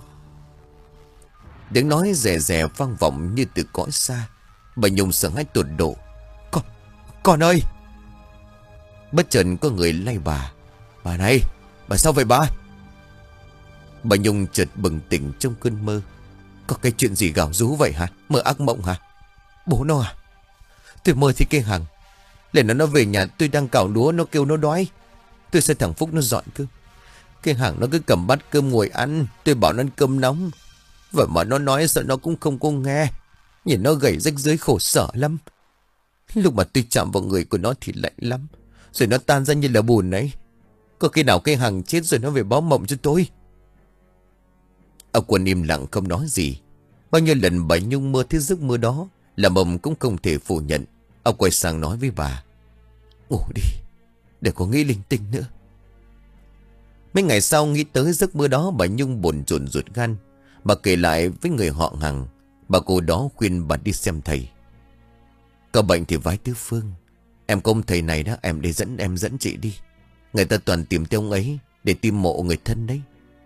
Tiếng nói rè rè vang vọng như từ cõi xa. Bà Nhung sợ hãi tột độ: Con, con ơi!" Bất chợt có người lay bà: "Bà này, bà sao vậy bà?" Bà Nhung chợt bừng tỉnh trong cơn mơ. "Có cái chuyện gì gào rú vậy hả? Mơ ác mộng hả?" "Bố nó à? Tôi mơ thì cái Hằng. Lần nó nó về nhà tôi đang cào lúa, nó kêu nó đói. Tôi sai thằng Phúc nó dọn cơm. Cái Hằng nó cứ cầm bát cơm ngồi ăn. Tôi bảo nó ăn cơm nóng. Vậy mà nó nói sợ nó cũng không có nghe. Nhìn nó gầy rách rưới khổ sở lắm. Lúc mà tôi chạm vào người của nó thì lạnh lắm. Rồi nó tan ra như là bùn ấy. Có khi nào cái Hằng chết rồi nó về báo mộng cho tôi?" Ông Quân im lặng không nói gì. Bao nhiêu lần bà Nhung mơ thấy giấc mơ đó, làm ông cũng không thể phủ nhận. Ông quay sang nói với bà: "Ngủ đi, để có nghĩ linh tinh nữa." Mấy ngày sau nghĩ tới giấc mơ đó, bà Nhung buồn rộn ruột gan. Bà kể lại với người họ Hằng. Bà cô đó khuyên bà đi xem thầy. "Có bệnh thì vái tứ phương. Em có ông thầy này đó, em để dẫn em dẫn chị đi. Người ta toàn tìm theo ông ấy để tìm mộ người thân đấy."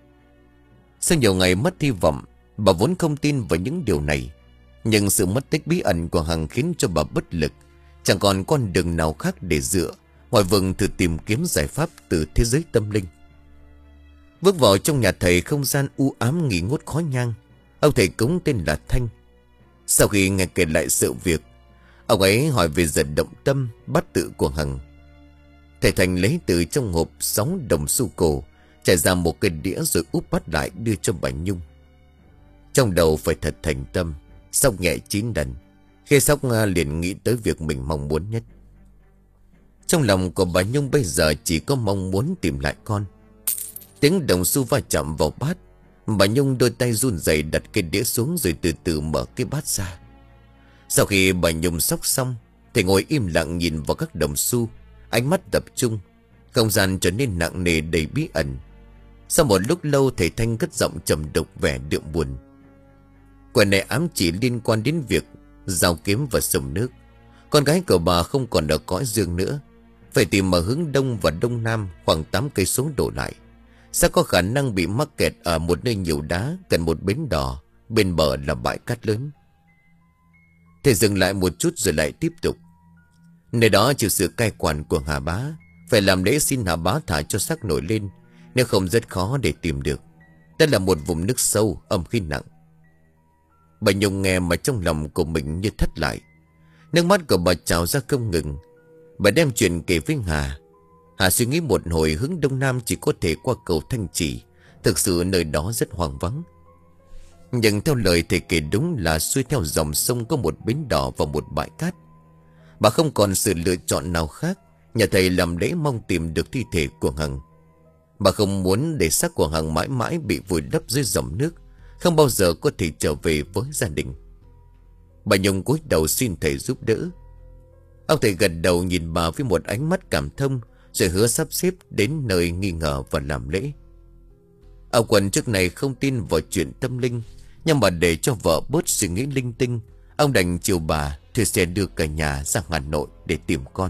Sau nhiều ngày mất hy vọng, bà vốn không tin vào những điều này. Nhưng sự mất tích bí ẩn của Hằng khiến cho bà bất lực. Chẳng còn con đường nào khác để dựa ngoài vừng thử tìm kiếm giải pháp từ thế giới tâm linh. Bước vào trong nhà thầy, không gian u ám nghỉ ngút khói nhang. Ông thầy cúng tên là Thanh. Sau khi nghe kể lại sự việc, ông ấy hỏi về giật động tâm bát tự của Hằng. Thầy Thành lấy từ trong hộp sáu đồng xu cổ, trải ra một cái đĩa rồi úp bắt lại đưa cho bà Nhung. Trong đầu phải thật thành tâm, sóc nhẹ chín lần. Khi sóc liền nghĩ tới việc mình mong muốn nhất. Trong lòng của bà Nhung bây giờ chỉ có mong muốn tìm lại con. Tiếng đồng xu va chạm vào bát. Bà Nhung đôi tay run rẩy đặt cái đĩa xuống rồi từ từ mở cái bát ra. Sau khi bà Nhung sóc xong, thầy ngồi im lặng nhìn vào các đồng xu, ánh mắt tập trung. Không gian trở nên nặng nề đầy bí ẩn. Sau một lúc lâu, thầy Thanh cất giọng trầm đục vẻ đượm buồn: Quẻ này ám chỉ liên quan đến việc giao kiếm và sông nước. Con gái của bà không còn ở cõi dương nữa, phải tìm ở hướng đông và đông nam khoảng tám cây số đổ lại. Sẽ có khả năng bị mắc kẹt ở một nơi nhiều đá gần một bến đò, bên bờ là bãi cát lớn. Thầy dừng lại một chút rồi lại tiếp tục. Nơi đó chịu sự cai quản của Hà Bá, phải làm lễ xin Hà Bá thả cho xác nổi lên, nếu không rất khó để tìm được. Đây là một vùng nước sâu, âm khí nặng. Bà Nhung nghe mà trong lòng của mình như thắt lại. Nước mắt của bà trào ra không ngừng. Bà đem chuyện kể với Hà. Hà suy nghĩ một hồi, hướng đông nam chỉ có thể qua cầu Thanh Trì. Thực sự nơi đó rất hoang vắng. Nhưng theo lời thầy kể đúng là xuôi theo dòng sông có một bến đỏ và một bãi cát. Bà không còn sự lựa chọn nào khác. Nhà thầy làm lễ mong tìm được thi thể của Hằng. Bà không muốn để xác của Hằng mãi mãi bị vùi lấp dưới dòng nước, không bao giờ có thể trở về với gia đình. Bà Nhung cúi đầu xin thầy giúp đỡ. Ông thầy gật đầu nhìn bà với một ánh mắt cảm thông, rồi hứa sắp xếp đến nơi nghi ngờ và làm lễ. Ông Quần trước này không tin vào chuyện tâm linh, nhưng mà để cho vợ bớt suy nghĩ linh tinh, ông đành chiều bà thuê xe đưa cả nhà ra Hà Nội để tìm con.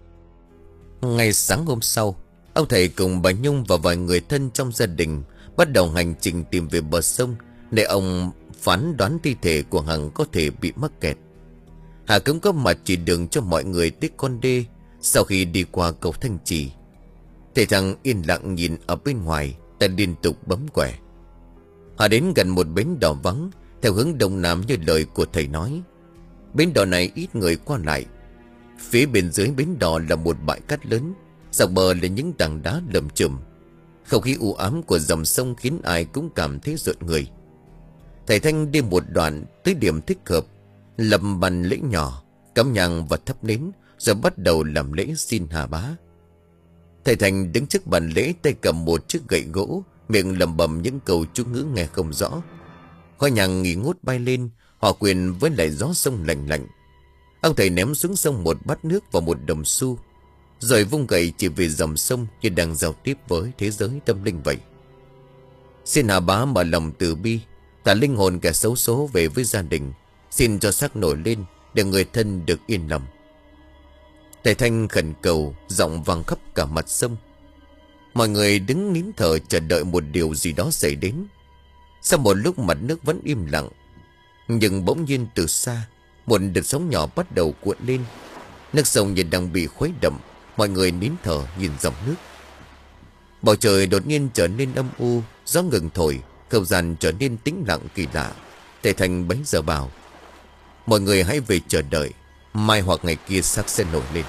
Ngày sáng hôm sau, ông thầy cùng bà Nhung và vài người thân trong gia đình bắt đầu hành trình tìm về bờ sông, để ông phán đoán thi thể của Hằng có thể bị mắc kẹt. Hà cũng có mặt chỉ đường cho mọi người tới con đê sau khi đi qua cầu Thanh Trì. Thầy thằng yên lặng nhìn ở bên ngoài, ta liên tục bấm quẻ. Hà đến gần một bến đò vắng theo hướng đông nam như lời của thầy nói. Bến đò này ít người qua lại. Phía bên dưới bến đò là một bãi cát lớn, dọc bờ là những tảng đá lởm chởm. Không khí u ám của dòng sông khiến ai cũng cảm thấy rợn người. Thầy Thanh đi một đoạn tới điểm thích hợp, lập bàn lễ nhỏ, cắm nhang và thắp nến, rồi bắt đầu làm lễ xin Hà Bá. Thầy Thành đứng trước bàn lễ, tay cầm một chiếc gậy gỗ, miệng lẩm bẩm những câu chú ngữ nghe không rõ. Khói nhang nghi ngút bay lên, hòa quyện với lại gió sông lạnh lạnh. Ông thầy ném xuống sông một bát nước và một đồng xu, rồi vung gậy chỉ về dòng sông như đang giao tiếp với thế giới tâm linh vậy. Xin Hà Bá mở lòng từ bi, thả linh hồn kẻ xấu số về với gia đình, xin cho xác nổi lên để người thân được yên lòng. Thầy Thanh khẩn cầu, giọng vang khắp cả mặt sông. Mọi người đứng nín thở chờ đợi một điều gì đó xảy đến. Sau một lúc mặt nước vẫn im lặng, nhưng bỗng nhiên từ xa một đợt sóng nhỏ bắt đầu cuộn lên. Nước sông như đang bị khuấy động. Mọi người nín thở nhìn dòng nước. Bầu trời đột nhiên trở nên âm u, gió ngừng thổi, không gian trở nên tĩnh lặng kỳ lạ. Thầy Thành bấy giờ bảo: mọi người hãy về chờ đợi, mai hoặc ngày kia xác sẽ nổi lên.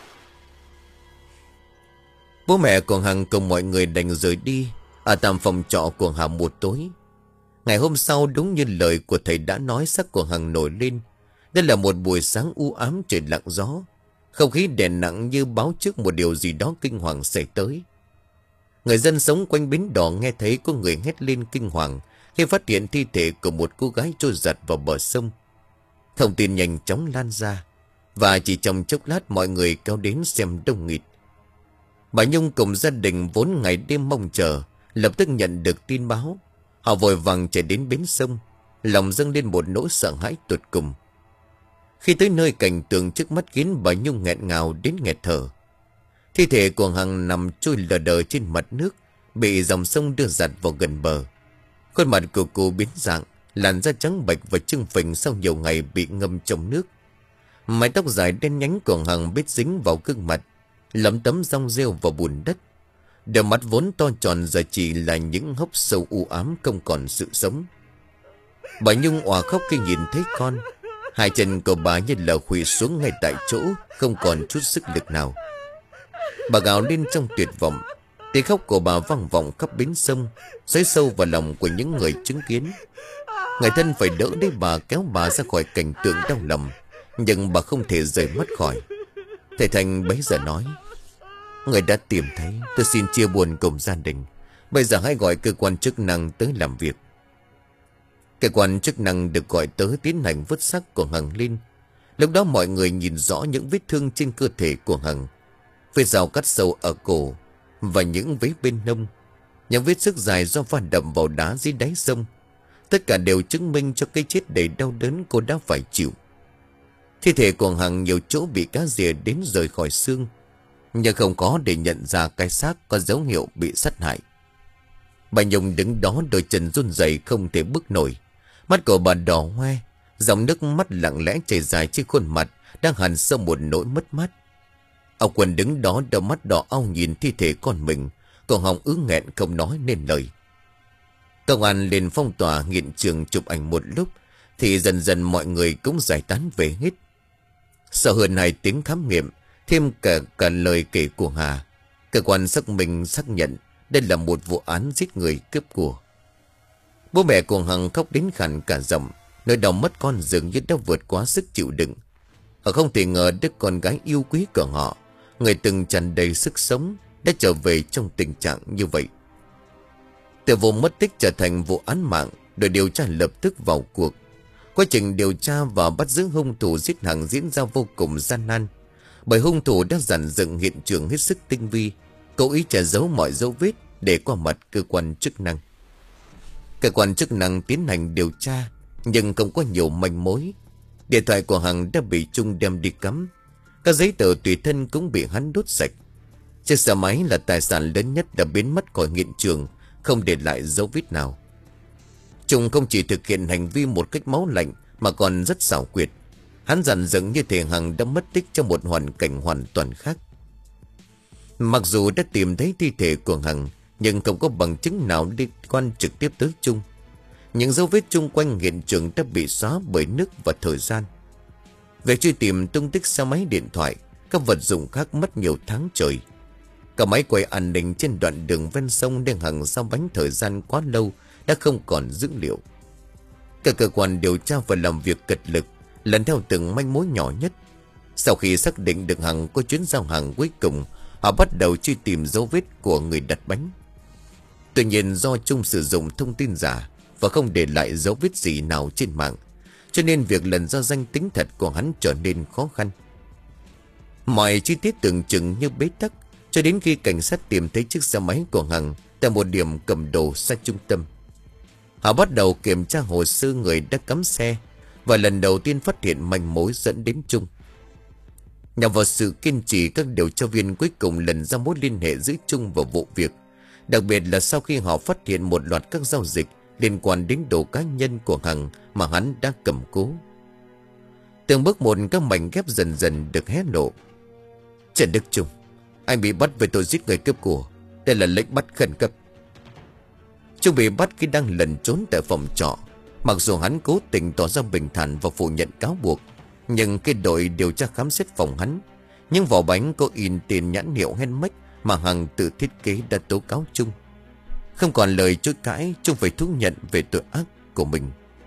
Bố mẹ của Hằng cùng mọi người đành rời đi ở tạm phòng trọ của Hà một tối. Ngày hôm sau, đúng như lời của thầy đã nói, xác của Hằng nổi lên. Đây là một buổi sáng u ám, trời lặng gió, không khí đè nặng như báo trước một điều gì đó kinh hoàng xảy tới. Người dân sống quanh bến đò nghe thấy có người hét lên kinh hoàng khi phát hiện thi thể của một cô gái trôi giặt vào bờ sông. Thông tin nhanh chóng lan ra, và chỉ trong chốc lát mọi người kéo đến xem đông nghịt. Bà Nhung cùng gia đình vốn ngày đêm mong chờ lập tức nhận được tin báo. Họ vội vàng chạy đến bến sông, lòng dâng lên một nỗi sợ hãi tột cùng. Khi tới nơi, cảnh tượng trước mắt khiến bà Nhung nghẹn ngào đến nghẹt thở. Thi thể của Hằng nằm trôi lờ đờ trên mặt nước, bị dòng sông đưa giặt vào gần bờ. Khuôn mặt của cô biến dạng, làn da trắng bệch và trưng phình sau nhiều ngày bị ngâm trong nước. Mái tóc dài đen nhánh của Hằng bết dính vào gương mặt, lấm tấm rong rêu vào bùn đất. Đôi mắt vốn to tròn giờ chỉ là những hốc sâu u ám, không còn sự sống. Bà Nhung òa khóc khi nhìn thấy con. Hai chân của bà như là khuỵu xuống ngay tại chỗ, không còn chút sức lực nào. Bà gào lên trong tuyệt vọng. Tiếng khóc của bà vang vọng khắp bến sông, xoáy sâu vào lòng của những người chứng kiến. Người thân phải đỡ lấy bà, kéo bà ra khỏi cảnh tượng đau lòng, nhưng bà không thể rời mắt khỏi. Thầy Thành bấy giờ nói: người đã tìm thấy, tôi xin chia buồn cùng gia đình. Bây giờ hãy gọi cơ quan chức năng tới làm việc. Cơ quan chức năng được gọi tới tiến hành vớt xác của Hằng lên. Lúc đó mọi người nhìn rõ những vết thương trên cơ thể của Hằng, vết rào cắt sâu ở cổ và những vết bên hông, những vết sức dài do va đập vào đá dưới đáy sông. Tất cả đều chứng minh cho cái chết đầy đau đớn cô đã phải chịu. Thi thể của Hằng nhiều chỗ bị cá rìa đến rời khỏi xương, nhưng không có để nhận ra cái xác có dấu hiệu bị sát hại. Bà Nhung đứng đó đôi chân run rẩy không thể bước nổi. Mắt của bà đỏ hoe, dòng nước mắt lặng lẽ chảy dài trên khuôn mặt đang hằn sâu một nỗi mất mát. Ông Quân đứng đó đôi mắt đỏ au nhìn thi thể con mình, còn họng ứ nghẹn không nói nên lời. Công an lên phong tỏa hiện trường chụp ảnh một lúc thì dần dần mọi người cũng giải tán về hết. Sau hơn hai tiếng khám nghiệm, thêm cả cả lời kể của Hà, cơ quan xác minh xác nhận đây là một vụ án giết người cướp của. Bố mẹ của Hằng khóc đến khàn cả giọng, nỗi đau mất con dường như đã vượt quá sức chịu đựng. Họ không thể ngờ đứa con gái yêu quý của họ, người từng tràn đầy sức sống, đã trở về trong tình trạng như vậy. Từ vụ mất tích trở thành vụ án mạng, đội điều tra lập tức vào cuộc. Quá trình điều tra và bắt giữ hung thủ giết Hằng diễn ra vô cùng gian nan, bởi hung thủ đã dàn dựng hiện trường hết sức tinh vi, cố ý che giấu mọi dấu vết để qua mặt cơ quan chức năng. Cơ quan chức năng tiến hành điều tra nhưng không có nhiều manh mối. Điện thoại của Hằng đã bị Trung đem đi cắm, các giấy tờ tùy thân cũng bị hắn đốt sạch. Chiếc xe máy là tài sản lớn nhất đã biến mất khỏi hiện trường, không để lại dấu vết nào. Trung không chỉ thực hiện hành vi một cách máu lạnh mà còn rất xảo quyệt. Hắn dàn dựng như thể Hằng đã mất tích trong một hoàn cảnh hoàn toàn khác. Mặc dù đã tìm thấy thi thể của Hằng, nhưng không có bằng chứng nào liên quan trực tiếp tới Trung. Những dấu vết chung quanh hiện trường đã bị xóa bởi nước và thời gian. Việc truy tìm tung tích xe máy, điện thoại, các vật dụng khác mất nhiều tháng trời. Cả máy quay an ninh trên đoạn đường ven sông đang Hằng giao bánh thời gian quá lâu đã không còn dữ liệu. Các cơ quan điều tra phải làm việc cật lực, lần theo từng manh mối nhỏ nhất. Sau khi xác định được Hằng có chuyến giao hàng cuối cùng, họ bắt đầu truy tìm dấu vết của người đặt bánh. Tuy nhiên do Trung sử dụng thông tin giả và không để lại dấu vết gì nào trên mạng, cho nên việc lần ra danh tính thật của hắn trở nên khó khăn. Mọi chi tiết tưởng chừng như bế tắc cho đến khi cảnh sát tìm thấy chiếc xe máy của Hằng tại một điểm cầm đồ xa trung tâm. Họ bắt đầu kiểm tra hồ sơ người đã cắm xe và lần đầu tiên phát hiện manh mối dẫn đến Trung. Nhằm vào sự kiên trì, các điều tra viên cuối cùng lần ra mối liên hệ giữa Trung và vụ việc, đặc biệt là sau khi họ phát hiện một loạt các giao dịch liên quan đến đồ cá nhân của Hằng mà hắn đã cầm cố. Từng bước một các mảnh ghép dần dần được hé lộ. Trần Đức Trung, anh bị bắt về tội giết người cướp của. Đây là lệnh bắt khẩn cấp. Trung bị bắt khi đang lẩn trốn tại phòng trọ. Mặc dù hắn cố tình tỏ ra bình thản và phủ nhận cáo buộc, nhưng khi đội điều tra khám xét phòng hắn, những vỏ bánh có in tên nhãn hiệu handmade mà Hằng tự thiết kế đã tố cáo Trung. Không còn lời chối cãi, Trung phải thú nhận về tội ác của mình.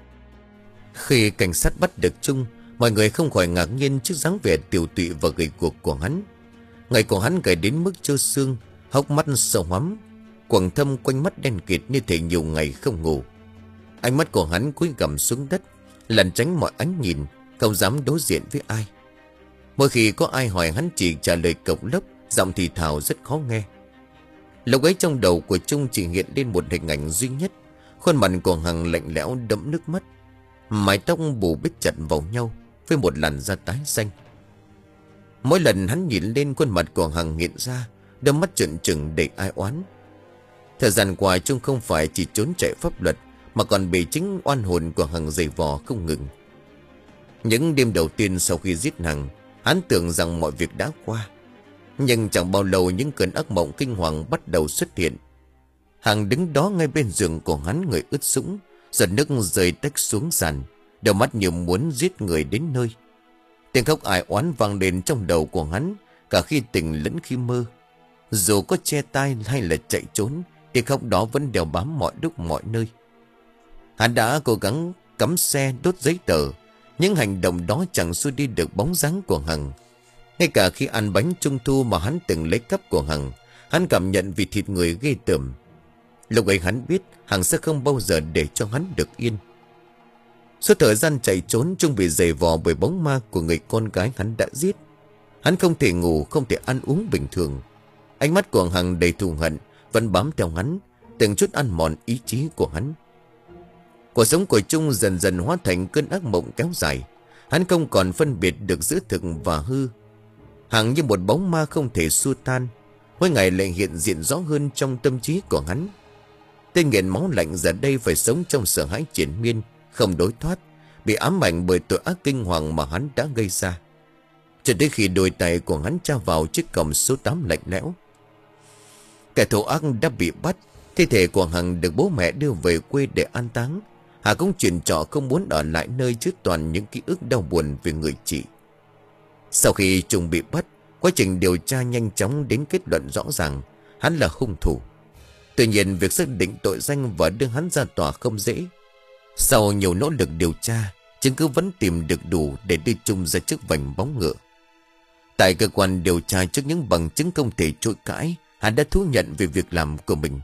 Khi cảnh sát bắt được Trung, mọi người không khỏi ngạc nhiên trước dáng vẻ tiều tụy và gầy guộc của hắn. Người của hắn gầy đến mức trơ xương, hốc mắt sâu hoắm, quầng thâm quanh mắt đen kịt như thể nhiều ngày không ngủ. Ánh mắt của hắn cúi gằm xuống đất, lẩn tránh mọi ánh nhìn, không dám đối diện với ai. Mỗi khi có ai hỏi, hắn chỉ trả lời cộc lốc, giọng thì thào rất khó nghe. Lúc ấy trong đầu của Trung chỉ hiện lên một hình ảnh duy nhất, khuôn mặt của Hằng lạnh lẽo đẫm nước mắt, mái tóc bù bít chặt vào nhau với một làn da tái xanh. Mỗi lần hắn nhìn lên, khuôn mặt của Hằng hiện ra đôi mắt trợn trừng đầy ai oán. Thời gian qua Trung không phải chỉ trốn chạy pháp luật, mà còn bị chính oan hồn của Hằng giày vò không ngừng. Những đêm đầu tiên sau khi giết Hằng, hắn tưởng rằng mọi việc đã qua. Nhưng chẳng bao lâu những cơn ác mộng kinh hoàng bắt đầu xuất hiện. Hằng đứng đó ngay bên giường của hắn, người ướt sũng, giọt nước rơi tách xuống sàn, đôi mắt như muốn giết người đến nơi. Tiếng khóc ai oán vang lên trong đầu của hắn, cả khi tỉnh lẫn khi mơ. Dù có che tai hay là chạy trốn, tiếng khóc đó vẫn đeo bám mọi lúc mọi nơi. Hắn đã cố gắng cắm xe, đốt giấy tờ, những hành động đó chẳng xua đi được bóng dáng của Hằng. Ngay cả khi ăn bánh trung thu mà hắn từng lấy cắp của Hằng, hắn cảm nhận vị thịt người ghê tởm. Lúc ấy hắn biết Hằng sẽ không bao giờ để cho hắn được yên. Suốt thời gian chạy trốn, Trung bị giày vò bởi bóng ma của người con gái hắn đã giết. Hắn không thể ngủ, không thể ăn uống bình thường. Ánh mắt của Hằng đầy thù hận vẫn bám theo hắn, từng chút ăn mòn ý chí của hắn. Cuộc sống của Trung dần dần hóa thành cơn ác mộng kéo dài. Hắn không còn phân biệt được giữa thực và hư. Hằng như một bóng ma không thể xua tan, mỗi ngày lại hiện diện rõ hơn trong tâm trí của hắn. Tên nghiện máu lạnh giờ đây phải sống trong sợ hãi triền miên, không đối thoát, bị ám ảnh bởi tội ác kinh hoàng mà hắn đã gây ra. Cho tới khi đôi tay của hắn tra vào chiếc còng số tám lạnh lẽo. Kẻ thù ác đã bị bắt. Thi thể của Hằng được bố mẹ đưa về quê để an táng. Hà cũng chuyển trọ không muốn ở lại nơi chứa toàn những ký ức đau buồn về người chị. Sau khi Trung bị bắt, quá trình điều tra nhanh chóng đến kết luận rõ ràng hắn là hung thủ. Tuy nhiên việc xác định tội danh và đưa hắn ra tòa không dễ. Sau nhiều nỗ lực điều tra, chứng cứ vẫn tìm được đủ để đưa Trung ra trước vành bóng ngựa. Tại cơ quan điều tra, trước những bằng chứng không thể chối cãi, hắn đã thú nhận về việc làm của mình.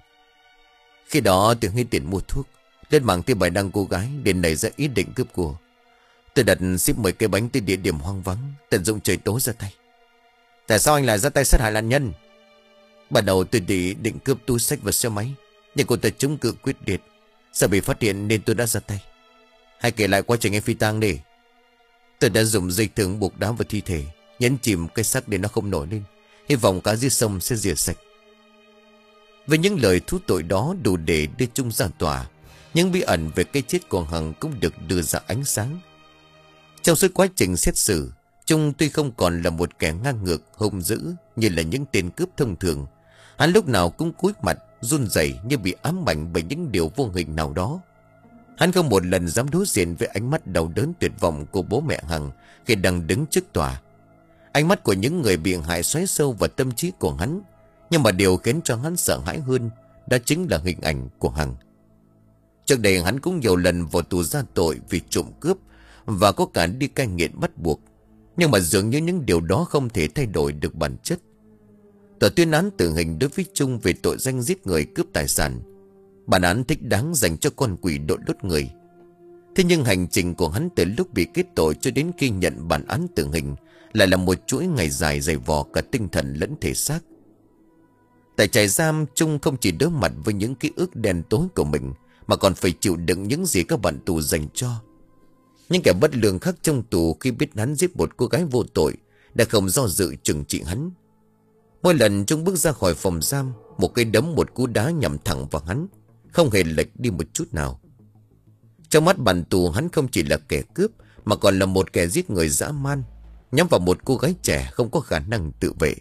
Khi đó tôi hết tiền mua thuốc, lên mạng tìm bài đăng cô gái để nảy ra ý định cướp của. Tôi đặt ship mười cái bánh tới địa điểm hoang vắng, tận dụng trời tối ra tay. Tại sao anh lại ra tay sát hại nạn nhân? Ban đầu tôi định định cướp túi xách và xe máy, nhưng cô ta chống cự quyết liệt. Sợ bị phát hiện nên tôi đã ra tay. Hãy kể lại quá trình em phi tang đi. Tôi đã dùng dây thừng buộc đá vào thi thể, nhấn chìm cái xác để nó không nổi lên, hy vọng cá dưới sông sẽ rửa sạch. Với những lời thú tội đó đủ để đưa Trung ra tòa, những bí ẩn về cái chết của Hằng cũng được đưa ra ánh sáng. Trong suốt quá trình xét xử, Trung tuy không còn là một kẻ ngang ngược, hung dữ như là những tên cướp thông thường. Hắn lúc nào cũng cúi mặt, run rẩy như bị ám ảnh bởi những điều vô hình nào đó. Hắn không một lần dám đối diện với ánh mắt đau đớn tuyệt vọng của bố mẹ Hằng khi đang đứng trước tòa. Ánh mắt của những người bị hại xoáy sâu vào tâm trí của hắn. Nhưng mà điều khiến cho hắn sợ hãi hơn, đó chính là hình ảnh của Hằng. Trước đây hắn cũng nhiều lần vào tù ra tội vì trộm cướp và có cả đi cai nghiện bắt buộc. Nhưng mà dường như những điều đó không thể thay đổi được bản chất. Tòa tuyên án tử hình đối với Trung về tội danh giết người cướp tài sản. Bản án thích đáng dành cho con quỷ đội đốt người. Thế nhưng hành trình của hắn từ lúc bị kết tội cho đến khi nhận bản án tử hình lại là một chuỗi ngày dài dày vò cả tinh thần lẫn thể xác. Tại trại giam, Trung không chỉ đối mặt với những ký ức đen tối của mình, mà còn phải chịu đựng những gì các bạn tù dành cho. Những kẻ bất lương khác trong tù khi biết hắn giết một cô gái vô tội đã không do dự trừng trị hắn. Mỗi lần Trung bước ra khỏi phòng giam, một cây đấm một cú đá nhằm thẳng vào hắn, không hề lệch đi một chút nào. Trong mắt bạn tù, hắn không chỉ là kẻ cướp mà còn là một kẻ giết người dã man, nhắm vào một cô gái trẻ không có khả năng tự vệ.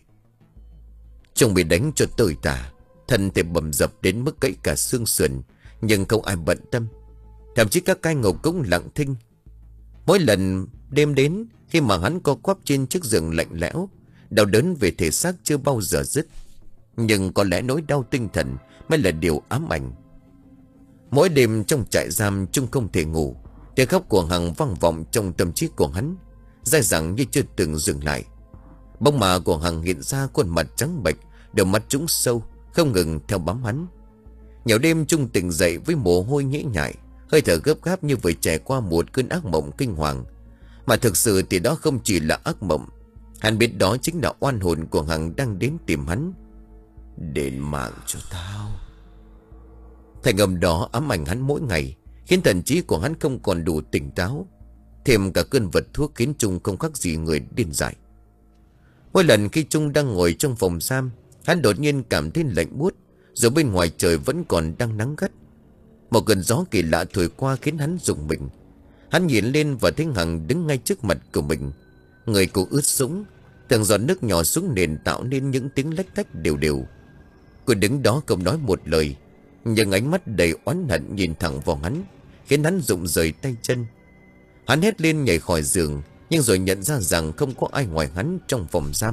Trung bị đánh cho tơi tả, thân thể bầm dập đến mức gãy cả xương sườn, nhưng không ai bận tâm. Thậm chí các cai ngục cũng lặng thinh. Mỗi lần đêm đến, khi mà hắn co quắp trên chiếc giường lạnh lẽo, đau đớn về thể xác chưa bao giờ dứt. Nhưng có lẽ nỗi đau tinh thần mới là điều ám ảnh. Mỗi đêm trong trại giam, Trung không thể ngủ. Tiếng khóc của Hằng vang vọng trong tâm trí của hắn, dai dẳng như chưa từng dừng lại. Bóng ma của Hằng hiện ra, khuôn mặt trắng bệch, đôi mắt trũng sâu, không ngừng theo bám hắn. Nhiều đêm Trung tỉnh dậy với mồ hôi nhễ nhại, hơi thở gấp gáp như vừa trải qua một cơn ác mộng kinh hoàng. Mà thực sự thì đó không chỉ là ác mộng. Hắn biết đó chính là oan hồn của Hằng đang đến tìm hắn. Đền mạng cho tao. Thành âm đó ám ảnh hắn mỗi ngày, khiến thần trí của hắn không còn đủ tỉnh táo. Thêm cả cơn vật thuốc khiến Trung không khác gì người điên dại. Mỗi lần khi Trung đang ngồi trong phòng giam, hắn đột nhiên cảm thấy lạnh buốt, rồi bên ngoài trời vẫn còn đang nắng gắt. Một cơn gió kỳ lạ thổi qua khiến hắn rùng mình. Hắn nhìn lên và thấy Hằng đứng ngay trước mặt của mình. Người cô ướt sũng, từng giọt nước nhỏ xuống nền tạo nên những tiếng lách tách đều đều. Cô đứng đó không nói một lời, nhưng ánh mắt đầy oán hận nhìn thẳng vào hắn, khiến hắn rụng rời tay chân. Hắn hét lên nhảy khỏi giường, nhưng rồi nhận ra rằng không có ai ngoài hắn trong phòng giam.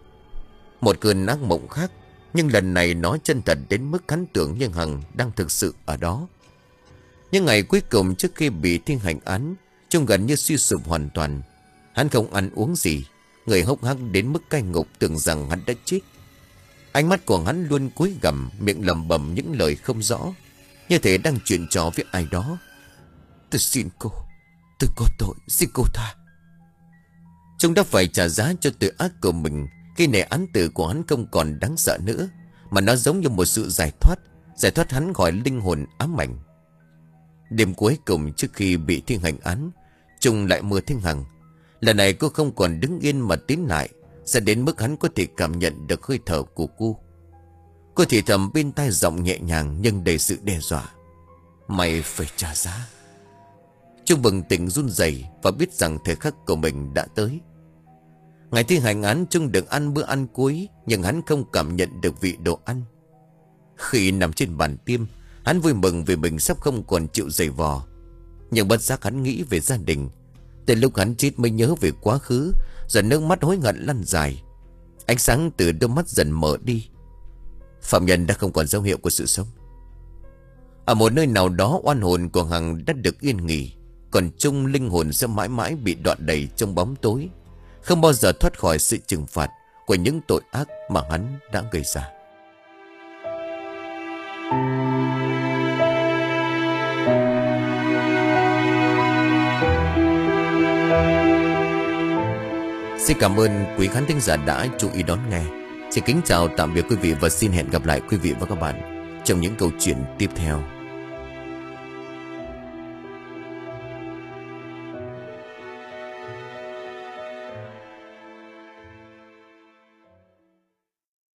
Một cơn ác mộng khác, nhưng lần này nó chân thật đến mức hắn tưởng như Hằng đang thực sự ở đó. Những ngày cuối cùng trước khi bị thi hành án, Trung gần như suy sụp hoàn toàn. Hắn không ăn uống gì, người hốc hác đến mức cai ngục tưởng rằng hắn đã chết. Ánh mắt của hắn luôn cúi gằm, miệng lẩm bẩm những lời không rõ, như thể đang chuyện trò với ai đó. Tôi xin cô, tôi có tội, xin cô tha. Trung đã phải trả giá cho tội ác của mình. Khi này án tử của hắn không còn đáng sợ nữa, mà nó giống như một sự giải thoát, giải thoát hắn khỏi linh hồn ám ảnh. Đêm cuối cùng trước khi bị thi hành án, Trung lại mơ thấy Hằng. Lần này cô không còn đứng yên mà tiến lại, sẽ đến mức hắn có thể cảm nhận được hơi thở của cô. Cô thì thầm bên tai giọng nhẹ nhàng nhưng đầy sự đe dọa: "Mày phải trả giá." Trung bừng tỉnh run rẩy và biết rằng thời khắc của mình đã tới. Ngày thi hành án, Trung được ăn bữa ăn cuối, nhưng hắn không cảm nhận được vị đồ ăn. Khi nằm trên bàn tiêm, hắn vui mừng vì mình sắp không còn chịu giày vò. Nhưng bất giác hắn nghĩ về gia đình. Từ lúc hắn chết mới nhớ về quá khứ, rồi nước mắt hối hận lăn dài. Ánh sáng từ đôi mắt dần mở đi. Phạm nhân đã không còn dấu hiệu của sự sống. Ở một nơi nào đó, oan hồn của Hằng đã được yên nghỉ, còn Trung linh hồn sẽ mãi mãi bị đoạn đầy trong bóng tối, không bao giờ thoát khỏi sự trừng phạt của những tội ác mà hắn đã gây ra. Xin cảm ơn quý khán thính giả đã chú ý đón nghe. Xin kính chào tạm biệt quý vị và xin hẹn gặp lại quý vị và các bạn trong những câu chuyện tiếp theo.